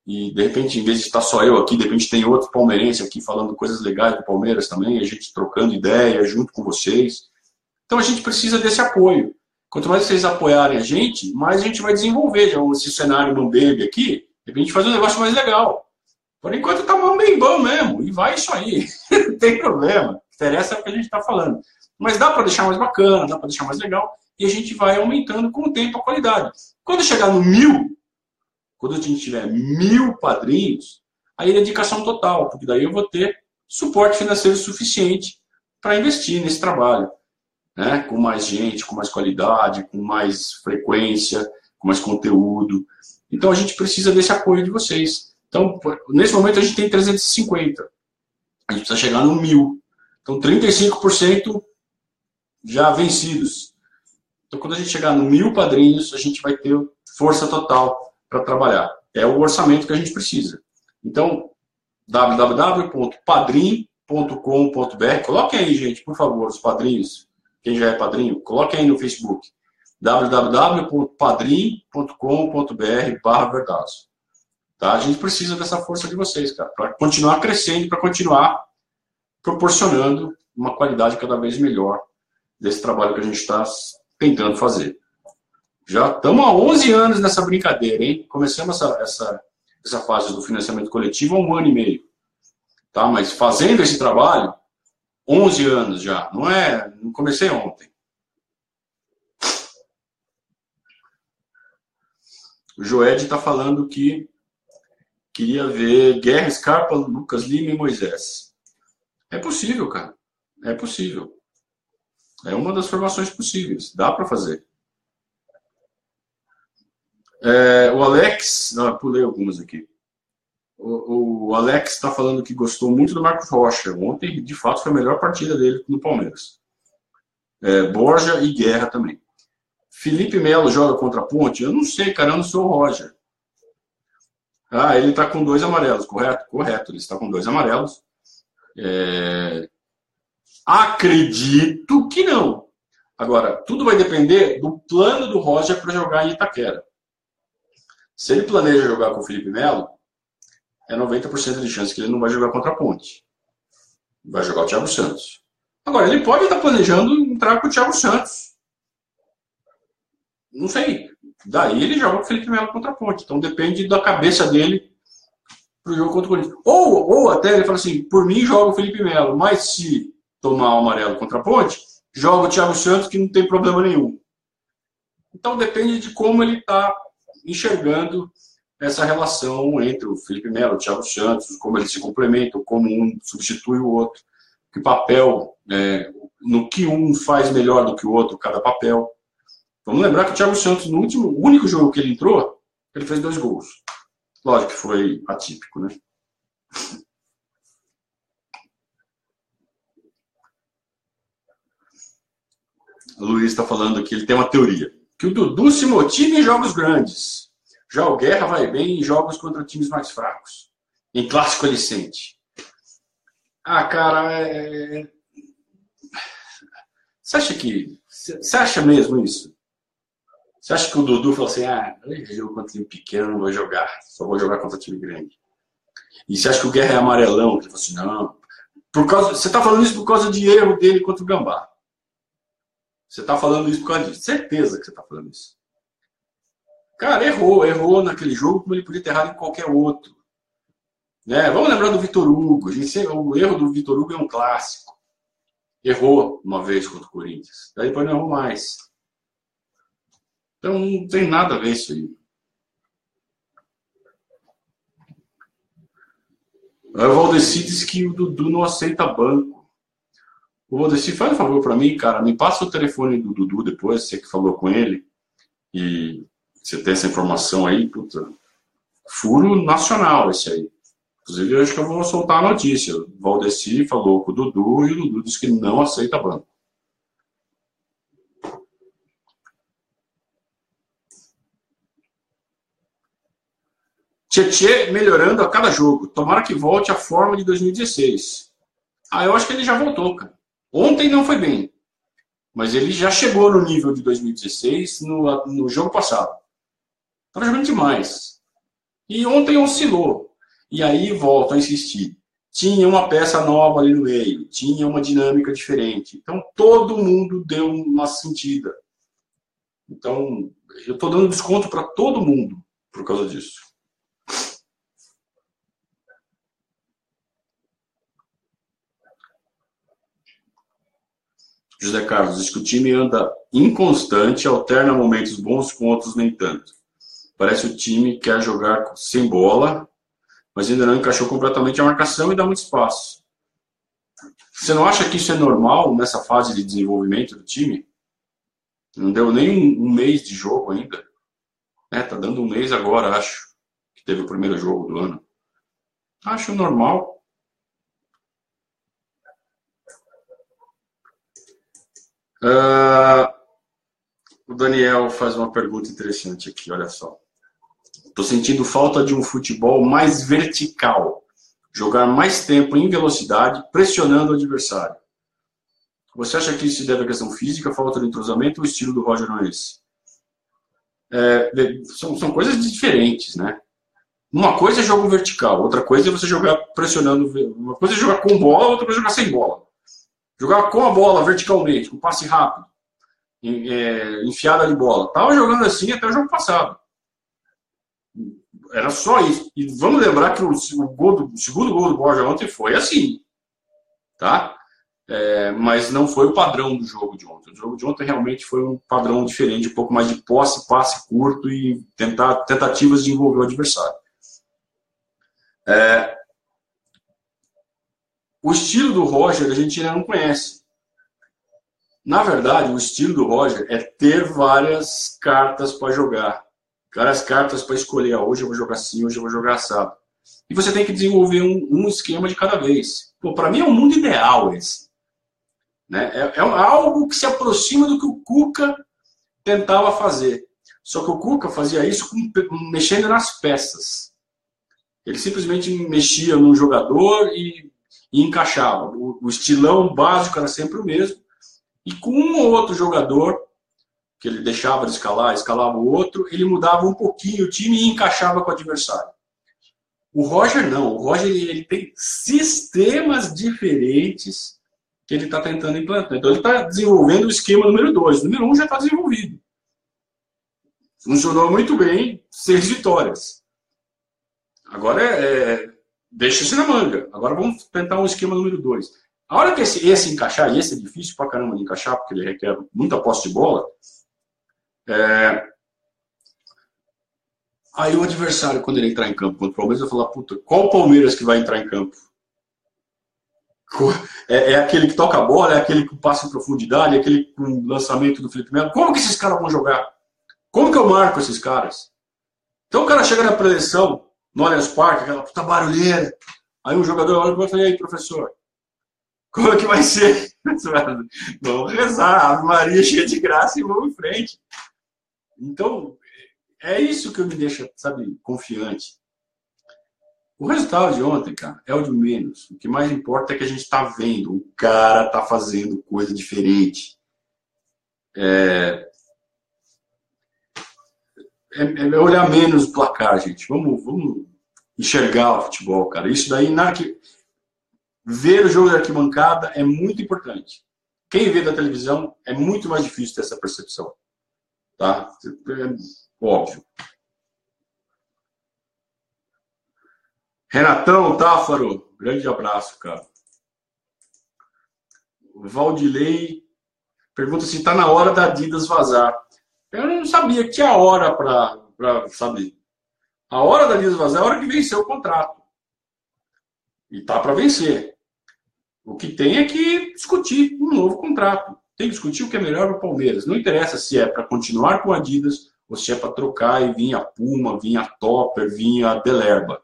Speaker 1: E, de repente, em vez de estar só eu aqui, de repente tem outro palmeirense aqui falando coisas legais do Palmeiras também, a gente trocando ideia junto com vocês. Então, a gente precisa desse apoio. Quanto mais vocês apoiarem a gente, mais a gente vai desenvolver. Já esse cenário Mambembe aqui, de repente faz um negócio mais legal. Por enquanto tá bem bom mesmo, e vai isso aí. Não tem problema. Interessa o que a gente está falando. Mas dá para deixar mais bacana, dá para deixar mais legal, e a gente vai aumentando com o tempo a qualidade. Quando chegar no mil, quando a gente tiver mil padrinhos, aí é dedicação total, porque daí eu vou ter suporte financeiro suficiente para investir nesse trabalho, né? Com mais gente, com mais qualidade, com mais frequência, com mais conteúdo. Então a gente precisa desse apoio de vocês. Então, nesse momento a gente tem trezentos e cinquenta. A gente precisa chegar no mil. Então, trinta e cinco por cento já vencidos. Então, quando a gente chegar no mil padrinhos, a gente vai ter força total para trabalhar. É o orçamento que a gente precisa. Então, w w w ponto padrim ponto com ponto b r. Coloquem aí, gente, por favor, os padrinhos. Quem já é padrinho, coloquem aí no Facebook. w w w ponto padrim ponto com ponto b r barra Verdazo. Tá? A gente precisa dessa força de vocês, cara, para continuar crescendo, para continuar proporcionando uma qualidade cada vez melhor desse trabalho que a gente está tentando fazer. Já estamos há onze anos nessa brincadeira, hein? Começamos essa, essa, essa fase do financiamento coletivo há um ano e meio. Tá? Mas fazendo esse trabalho, onze anos já. Não é, não comecei ontem. O Joed está falando que queria ver Guerra, Scarpa, Lucas Lima e Moisés. É possível, cara. É possível. É uma das formações possíveis. Dá para fazer. É, o Alex... Não, pulei algumas aqui. O, o Alex está falando que gostou muito do Marcos Rocha. Ontem, de fato, foi a melhor partida dele no Palmeiras. É, Borja e Guerra também. Felipe Melo joga contra a Ponte? Eu não sei, cara. Eu não sou o Roger. Ah, ele está com dois amarelos, correto? Correto, ele está com dois amarelos. É... Acredito que não. Agora, tudo vai depender do plano do Roger para jogar em Itaquera. Se ele planeja jogar com o Felipe Melo, é noventa por cento de chance que ele não vai jogar contra a Ponte. Vai jogar o Thiago Santos. Agora, ele pode estar planejando entrar com o Thiago Santos. Não sei. Daí ele joga com o Felipe Melo contra a Ponte. Então depende da cabeça dele para o jogo contra o Corinthians. Ou, ou até ele fala assim, por mim joga o Felipe Melo, mas se tomar o amarelo contra a Ponte, joga o Thiago Santos que não tem problema nenhum. Então depende de como ele está enxergando essa relação entre o Felipe Melo e o Thiago Santos, como eles se complementam, como um substitui o outro, que papel, é, no que um faz melhor do que o outro, cada papel. Vamos lembrar que o Thiago Santos, no último, o único jogo que ele entrou, ele fez dois gols. Lógico que foi atípico, né? O Luiz está falando aqui, ele tem uma teoria. Que o Dudu se motiva em jogos grandes. Já o Guerra vai bem em jogos contra times mais fracos. Em clássico ele sente. Ah, cara, é... Você acha que... Você acha mesmo isso? Você acha que o Dudu falou assim, ah, esse jogo contra time pequeno não vou jogar, só vou jogar contra time grande. E você acha que o Guerra é amarelão? Ele falou assim, não. Por causa... Você está falando isso por causa de erro dele contra o Gambá. Você está falando isso por causa disso. Certeza que você está falando isso. Cara, errou. Errou naquele jogo como ele podia ter errado em qualquer outro. Né? Vamos lembrar do Vitor Hugo. A gente, o erro do Vitor Hugo é um clássico. Errou uma vez contra o Corinthians. Daí depois não errou mais. Então não tem nada a ver isso aí. O Valdeci disse que o Dudu não aceita banco. O Valdeci, faz um favor para mim, cara. Me passa o telefone do Dudu depois, você que falou com ele. E você tem essa informação aí, puta. Furo nacional esse aí. Inclusive, eu acho que eu vou soltar a notícia. O Valdeci falou com o Dudu e o Dudu disse que não aceita banco. Tietê melhorando a cada jogo. Tomara que volte à forma de dois mil e dezesseis. Ah, eu acho que ele já voltou, cara. Ontem não foi bem. Mas ele já chegou no nível de dois mil e dezesseis no, no jogo passado. Estava jogando demais. E ontem oscilou. E aí, volto a insistir, tinha uma peça nova ali no meio, tinha uma dinâmica diferente. Então, todo mundo deu uma sentida. Então, eu estou dando desconto para todo mundo por causa disso. José Carlos, diz que o time anda inconstante, alterna momentos bons com outros nem tanto. Parece o time quer jogar sem bola, mas ainda não encaixou completamente a marcação e dá muito espaço. Você não acha que isso é normal nessa fase de desenvolvimento do time? Não deu nem um, um mês de jogo ainda. É, tá dando um mês agora, acho, que teve o primeiro jogo do ano. Acho normal. Uh, o Daniel faz uma pergunta interessante aqui, olha só. Estou sentindo falta de um futebol mais vertical. Jogar mais tempo em velocidade, pressionando o adversário. Você acha que isso se deve à questão física, falta de entrosamento ou o estilo do Roger não é esse? É, são, são coisas diferentes, né? Uma coisa é jogo vertical, outra coisa é você jogar pressionando. Uma coisa é jogar com bola, outra coisa é jogar sem bola. Jogar com a bola verticalmente, com passe rápido, é, enfiada de bola. Estava jogando assim até o jogo passado. Era só isso. E vamos lembrar que o, o, gol do, o segundo gol do Borja ontem foi assim. Tá? É, mas não foi o padrão do jogo de ontem. O jogo de ontem realmente foi um padrão diferente, um pouco mais de posse, passe curto e tentar, tentativas de envolver o adversário. É, o estilo do Roger a gente ainda não conhece. Na verdade, o estilo do Roger é ter várias cartas para jogar. Várias cartas para escolher. Ah, hoje eu vou jogar assim, hoje eu vou jogar assado. E você tem que desenvolver um, um esquema de cada vez. Para mim é um mundo ideal esse. Né? É, é algo que se aproxima do que o Cuca tentava fazer. Só que o Cuca fazia isso com, mexendo nas peças. Ele simplesmente mexia num jogador e, e encaixava. O, o estilão básico era sempre o mesmo. E com um ou outro jogador, que ele deixava de escalar, escalava o outro, ele mudava um pouquinho o time e encaixava com o adversário. O Roger não. O Roger ele tem sistemas diferentes que ele está tentando implantar. Então ele está desenvolvendo o esquema número dois. O número um já está desenvolvido. Funcionou muito bem, seis vitórias. Agora é, é, deixa-se na manga. Agora vamos tentar um esquema número dois. A hora que esse, esse encaixar, e esse é difícil pra caramba de encaixar, porque ele requer muita posse de bola, é, aí o adversário, quando ele entrar em campo contra o Palmeiras, vai falar, puta, qual o Palmeiras que vai entrar em campo? É, é aquele que toca a bola, é aquele que passa em profundidade, é aquele com lançamento do Felipe Melo. Como que esses caras vão jogar? Como que eu marco esses caras? Então o cara chega na preleção, no Allianz Parque, aquela puta barulheira, aí um jogador olha e vai falar, e aí, professor? Como é que vai ser? Vamos rezar, Ave Maria cheia de graça e vamos em frente. Então, é isso que me deixa, sabe, confiante. O resultado de ontem, cara, é o de menos. O que mais importa é que a gente está vendo. O cara está fazendo coisa diferente. É... é olhar menos o placar, gente. Vamos, vamos enxergar o futebol, cara. Isso daí, na que... ver o jogo da arquibancada é muito importante. Quem vê da televisão é muito mais difícil ter essa percepção. Tá? É óbvio. Renatão, Táfaro, grande abraço, cara. Valdilei pergunta se está na hora da Adidas vazar. Eu não sabia que tinha hora para saber. A hora da Adidas vazar é a hora que venceu o contrato. E tá para vencer. O que tem é que discutir um novo contrato. Tem que discutir o que é melhor para o Palmeiras. Não interessa se é para continuar com a Adidas ou se é para trocar e vir a Puma, vir a Topper, vir a Belerba.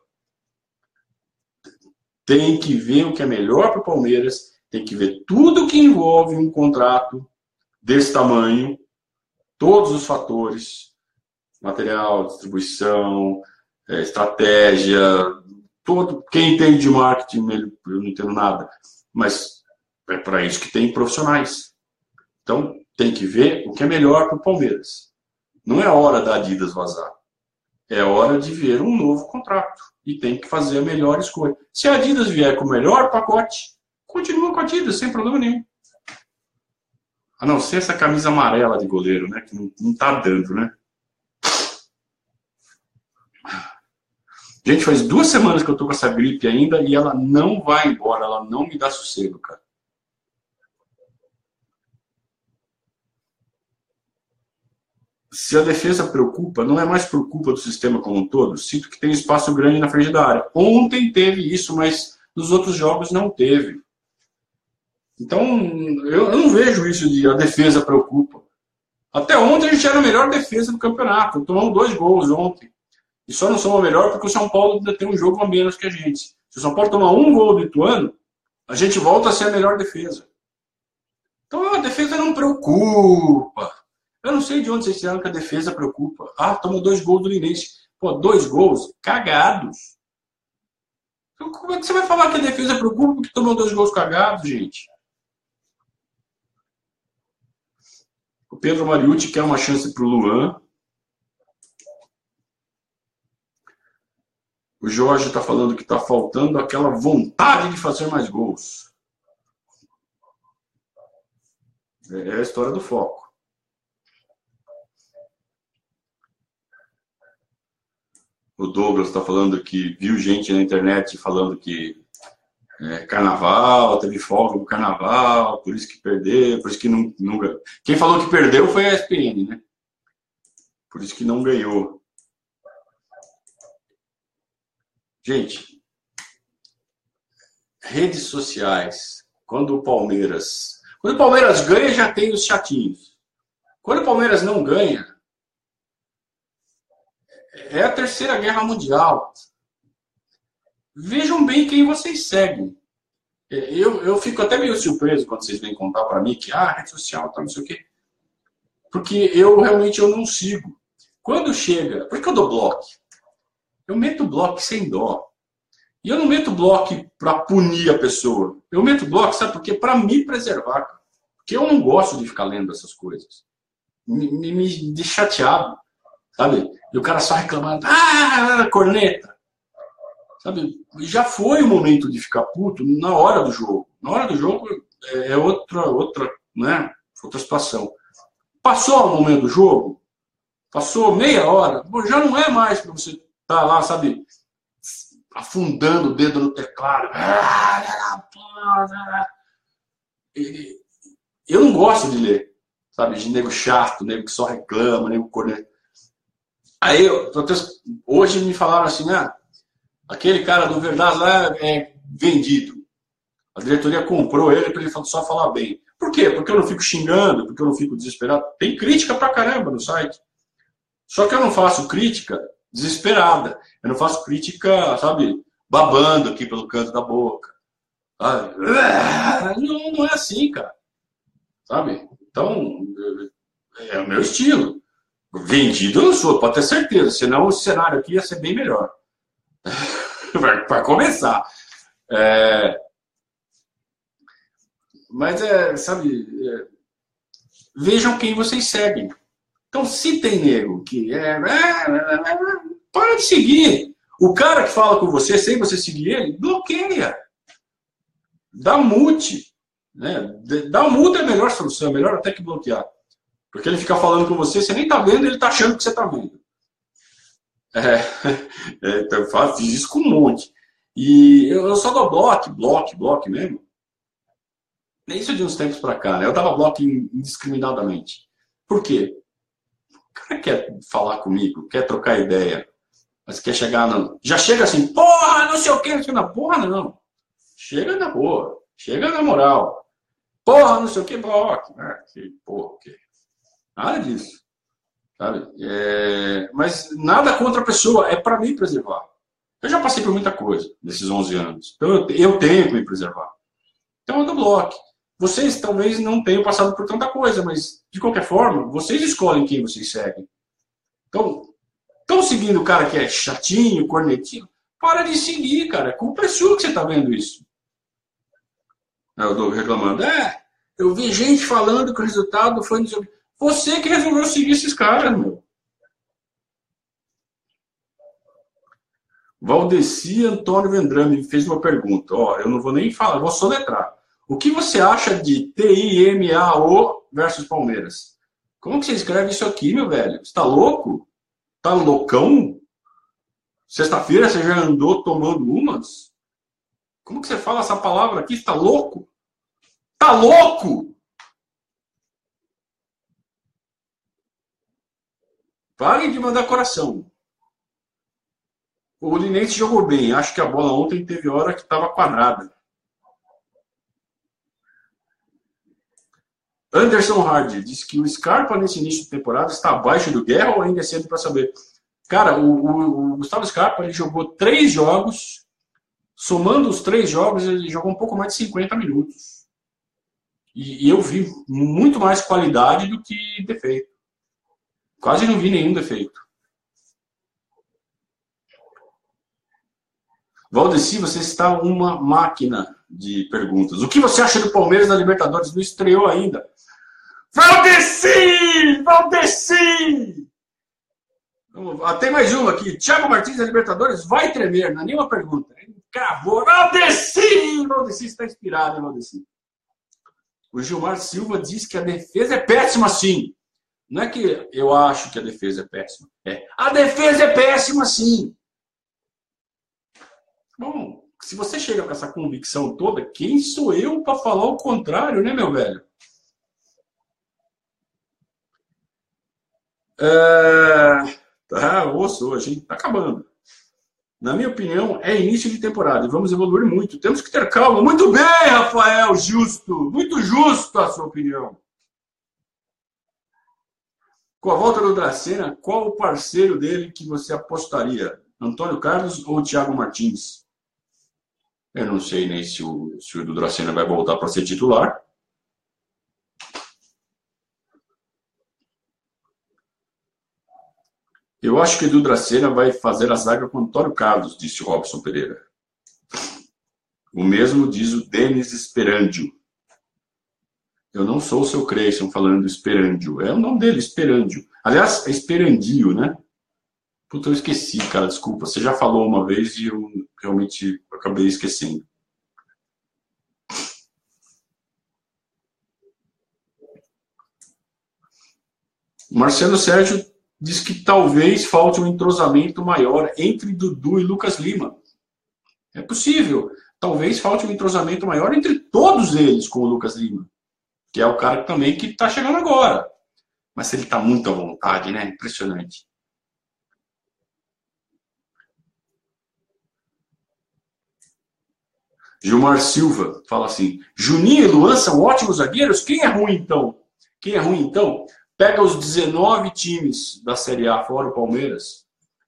Speaker 1: Tem que ver o que é melhor para o Palmeiras. Tem que ver tudo que envolve um contrato desse tamanho. Todos os fatores. Material, distribuição, estratégia. Todo, quem entende de marketing, eu não entendo nada. Mas é para isso que tem profissionais. Então, tem que ver o que é melhor para o Palmeiras. Não é hora da Adidas vazar. é hora de ver um novo contrato. E tem que fazer a melhor escolha. Se a Adidas vier com o melhor pacote, continua com a Adidas, sem problema nenhum. A não ser essa camisa amarela de goleiro, né? Que não, não tá dando, né? Gente, faz duas semanas que eu tô com essa gripe ainda e ela não vai embora, ela não me dá sossego, cara. Se a defesa preocupa, não é mais por culpa do sistema como um todo. Sinto que tem espaço grande na frente da área. Ontem teve isso, mas nos outros jogos não teve. Então, eu não vejo isso de a defesa preocupa. Até ontem a gente era a melhor defesa do campeonato. Tomamos dois gols ontem. E só não somos a melhor porque o São Paulo ainda tem um jogo a menos que a gente. Se o São Paulo tomar um gol do Ituano, a gente volta a ser a melhor defesa. Então a defesa não preocupa. Eu não sei de onde vocês tiraram que a defesa preocupa. Ah, tomou dois gols do Linense. Pô, dois gols cagados. Então, como é que você vai falar que a defesa preocupa porque tomou dois gols cagados, gente? O Pedro Mariucci quer uma chance para o Luan. O Jorge está falando que está faltando aquela vontade de fazer mais gols. É a história do foco. O Douglas está falando que viu gente na internet falando que é, carnaval, teve folga no carnaval, por isso que perdeu, por isso que não, não ganhou. Quem falou que perdeu foi a E S P N, né? Por isso que não ganhou. Gente, redes sociais, quando o Palmeiras... Quando o Palmeiras ganha, já tem os chatinhos. Quando o Palmeiras não ganha, é a terceira guerra mundial. Vejam bem quem vocês seguem. Eu, eu fico até meio surpreso quando vocês vêm contar para mim que ah, rede social, tá, não sei o quê. Porque eu realmente eu não sigo. Quando chega... Por que eu dou bloco? Eu meto bloco sem dó. E eu não meto bloco para punir a pessoa. Eu meto bloco, sabe por quê? Para me preservar. Porque eu não gosto de ficar lendo essas coisas. Me, me, me deixa chateado. Sabe? E o cara só reclamando. Ah, corneta. Sabe? Já foi o momento de ficar puto na hora do jogo. Na hora do jogo é outra, outra, né? Outra situação. Passou o momento do jogo, passou meia hora, já não é mais para você estar tá lá, sabe, afundando o dedo no teclado. Eu não gosto de ler, sabe, de nego chato, nego que só reclama, nego corneta. Aí, hoje me falaram assim, ah, aquele cara do Verdade lá é vendido. A diretoria comprou ele para ele só falar bem. Por quê? Porque eu não fico xingando, porque eu não fico desesperado. Tem crítica pra caramba no site. Só que eu não faço crítica desesperada. Eu não faço crítica, sabe, babando aqui pelo canto da boca. Não, não é assim, cara. Sabe? Então, é o meu estilo. Vendido eu não sou, pode ter certeza. Senão o cenário aqui ia ser bem melhor. Para começar. É... Mas, é, sabe, é... vejam quem vocês seguem. Então, se tem nego que é... para de seguir. O cara que fala com você, sem você seguir ele, bloqueia. Dá mute. Né? Dar multa é a melhor solução, é melhor até que bloquear. Porque ele fica falando com você, você nem tá vendo, ele tá achando que você tá vendo. É, é, eu fiz isso com um monte. E eu só dou bloco, bloco, bloco mesmo. Isso de uns tempos pra cá, né? Eu dava bloco indiscriminadamente. Por quê? O cara quer falar comigo, quer trocar ideia, mas quer chegar no... Já chega assim, porra, não sei o que, não sei o que, porra, não. Chega na boa, chega na moral. Porra, não sei o que, bloco. Ah, que porra, que... Nada disso. Sabe? É... Mas nada contra a pessoa, é para me preservar. Eu já passei por muita coisa nesses onze anos. Então eu, eu tenho que me preservar. Então eu dou bloco. Vocês talvez não tenham passado por tanta coisa, mas de qualquer forma, vocês escolhem quem vocês seguem. Então, estão seguindo o cara que é chatinho, cornetinho? Para de seguir, cara. A culpa é sua que você está vendo isso. Eu estou reclamando. É, eu vi gente falando que o resultado foi... Você que resolveu seguir esses caras, meu. Valdeci Antônio Vendrame me fez uma pergunta. Ó, eu não vou nem falar, eu vou soletrar. O que você acha de T I M A O versus Palmeiras? Como que você escreve isso aqui, meu velho? Você tá louco? Tá loucão? Sexta-feira você já andou tomando umas? Como que você fala essa palavra aqui? Você tá louco? Tá louco? Parem de mandar coração. O Linense jogou bem. Acho que a bola ontem teve hora que estava quadrada. Anderson Hardy disse que o Scarpa nesse início de temporada está abaixo do Guerra ou ainda é cedo para saber. Cara, o, o, o Gustavo Scarpa ele jogou três jogos. Somando os três jogos, ele jogou um pouco mais de cinquenta minutos. E, e eu vi muito mais qualidade do que defeito. Quase não vi nenhum defeito. Valdeci, você está uma máquina de perguntas. O que você acha do Palmeiras na Libertadores? Não estreou ainda. Valdeci! Valdeci! Tem mais uma aqui. Thiago Martins da Libertadores vai tremer. Não é nenhuma pergunta. Cravou. Valdeci! Valdeci está inspirado, hein, Valdeci? O Gilmar Silva diz que a defesa é péssima, sim. Não é que eu acho que a defesa é péssima. É. A defesa é péssima, sim. Bom, se você chega com essa convicção toda, quem sou eu para falar o contrário, né, meu velho? É... Tá, osso hoje, hein? Tá acabando. Na minha opinião, é início de temporada e vamos evoluir muito. Temos que ter calma. Muito bem, Rafael, justo. Muito justo a sua opinião. Com a volta do Dracena, qual o parceiro dele que você apostaria? Antônio Carlos ou Thiago Martins? Eu não sei nem se o, se o Edu Dracena vai voltar para ser titular. Eu acho que o Edu Dracena vai fazer a zaga com o Antônio Carlos, disse o Robson Pereira. O mesmo diz o Denis Esperandio. Eu não sou o seu Creyson falando Esperandio. É o nome dele, Esperandio. Aliás, é Esperandio, né? Puta, eu esqueci, cara, desculpa. Você já falou uma vez e eu realmente acabei esquecendo. Marcelo Sérgio diz que talvez falte um entrosamento maior entre Dudu e Lucas Lima. É possível. Talvez falte um entrosamento maior entre todos eles com o Lucas Lima, que é o cara também que está chegando agora. Mas ele está muito à vontade, né? Impressionante. Gilmar Silva fala assim: Juninho e Luan são ótimos zagueiros? Quem é ruim então? Quem é ruim então? Pega os dezenove times da Série A fora o Palmeiras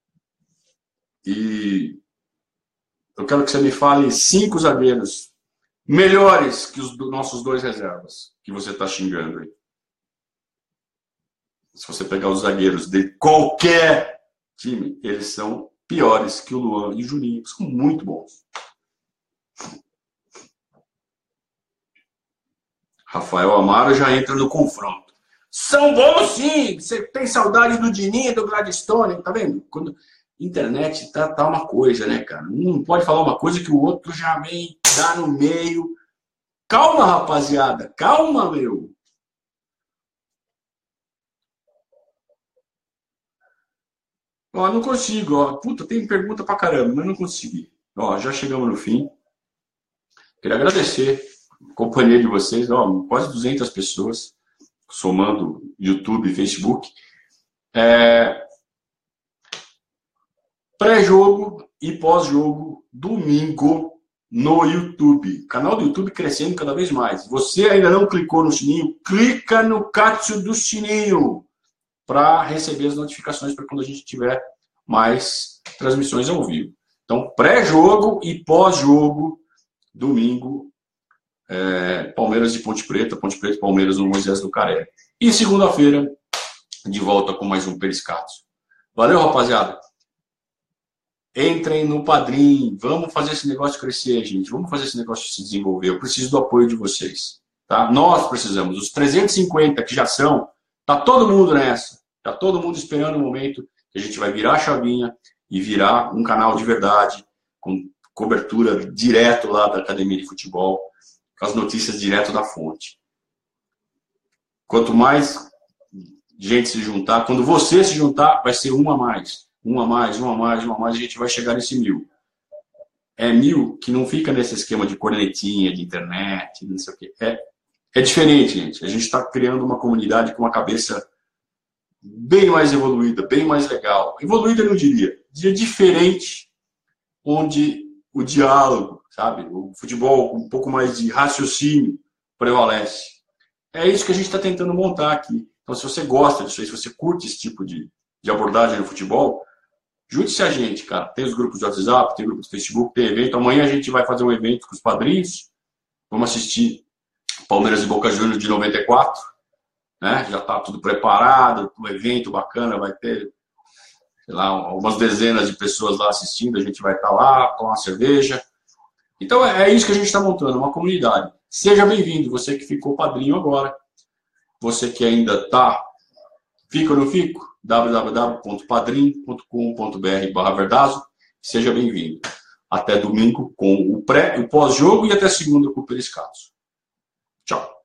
Speaker 1: e eu quero que você me fale cinco zagueiros melhores que os nossos dois reservas que você está xingando aí. Se você pegar os zagueiros de qualquer time, eles são piores que o Luan e o Juninho. São muito bons. Rafael Amaro já entra no confronto. São bons sim! Você tem saudade do Dininho, do Gladstone, tá vendo? Quando internet tá, tá uma coisa, né, cara? Um pode falar uma coisa que o outro já vem dar no meio. Calma, rapaziada. Calma, meu. Ó, não consigo, ó. Puta, tem pergunta pra caramba, mas não consegui. Ó, já chegamos no fim. Queria agradecer a companhia de vocês, ó, quase duzentas pessoas, somando YouTube e Facebook. É... Pré-jogo e pós-jogo, domingo, no YouTube. Canal do YouTube crescendo cada vez mais. Você ainda não clicou no sininho? Clica no Katsu do sininho para receber as notificações para quando a gente tiver mais transmissões ao vivo. Então, pré-jogo e pós-jogo, domingo, é, Palmeiras de Ponte Preta, Ponte Preta e Palmeiras no Moisés do Caré. E segunda-feira, de volta com mais um Periscatos. Valeu, rapaziada. Entrem no Padrim, vamos fazer esse negócio crescer, gente. Vamos fazer esse negócio se desenvolver. Eu preciso do apoio de vocês. Tá? Nós precisamos. Os trezentos e cinquenta que já são, tá todo mundo nessa. Tá todo mundo esperando o momento que a gente vai virar a chavinha e virar um canal de verdade, com cobertura direto lá da academia de futebol, com as notícias direto da fonte. Quanto mais gente se juntar, quando você se juntar, vai ser um a mais. Um a mais, um a mais, um a mais, a gente vai chegar nesse mil. É mil que não fica nesse esquema de cornetinha, de internet, não sei o quê. É, é diferente, gente. A gente está criando uma comunidade com uma cabeça bem mais evoluída, bem mais legal. Evoluída eu não diria. Diria diferente, onde o diálogo, sabe? O futebol com um pouco mais de raciocínio prevalece. É isso que a gente está tentando montar aqui. Então, se você gosta disso aí, se você curte esse tipo de, de abordagem no futebol, junte-se a gente, cara. Tem os grupos de WhatsApp, tem grupo do Facebook, tem evento. Amanhã a gente vai fazer um evento com os padrinhos. Vamos assistir Palmeiras e Boca Juniors de noventa e quatro. Né? Já está tudo preparado, um evento bacana, vai ter, sei lá, algumas dezenas de pessoas lá assistindo. A gente vai estar lá, tomar uma cerveja. Então, é isso que a gente está montando, uma comunidade. Seja bem-vindo, você que ficou padrinho agora. Você que ainda está, fica ou não fico? w w w ponto padrim ponto com ponto b r barra verdazo. Seja bem-vindo. Até domingo com o pré e o pós-jogo e até segunda com o Periscatos. Tchau.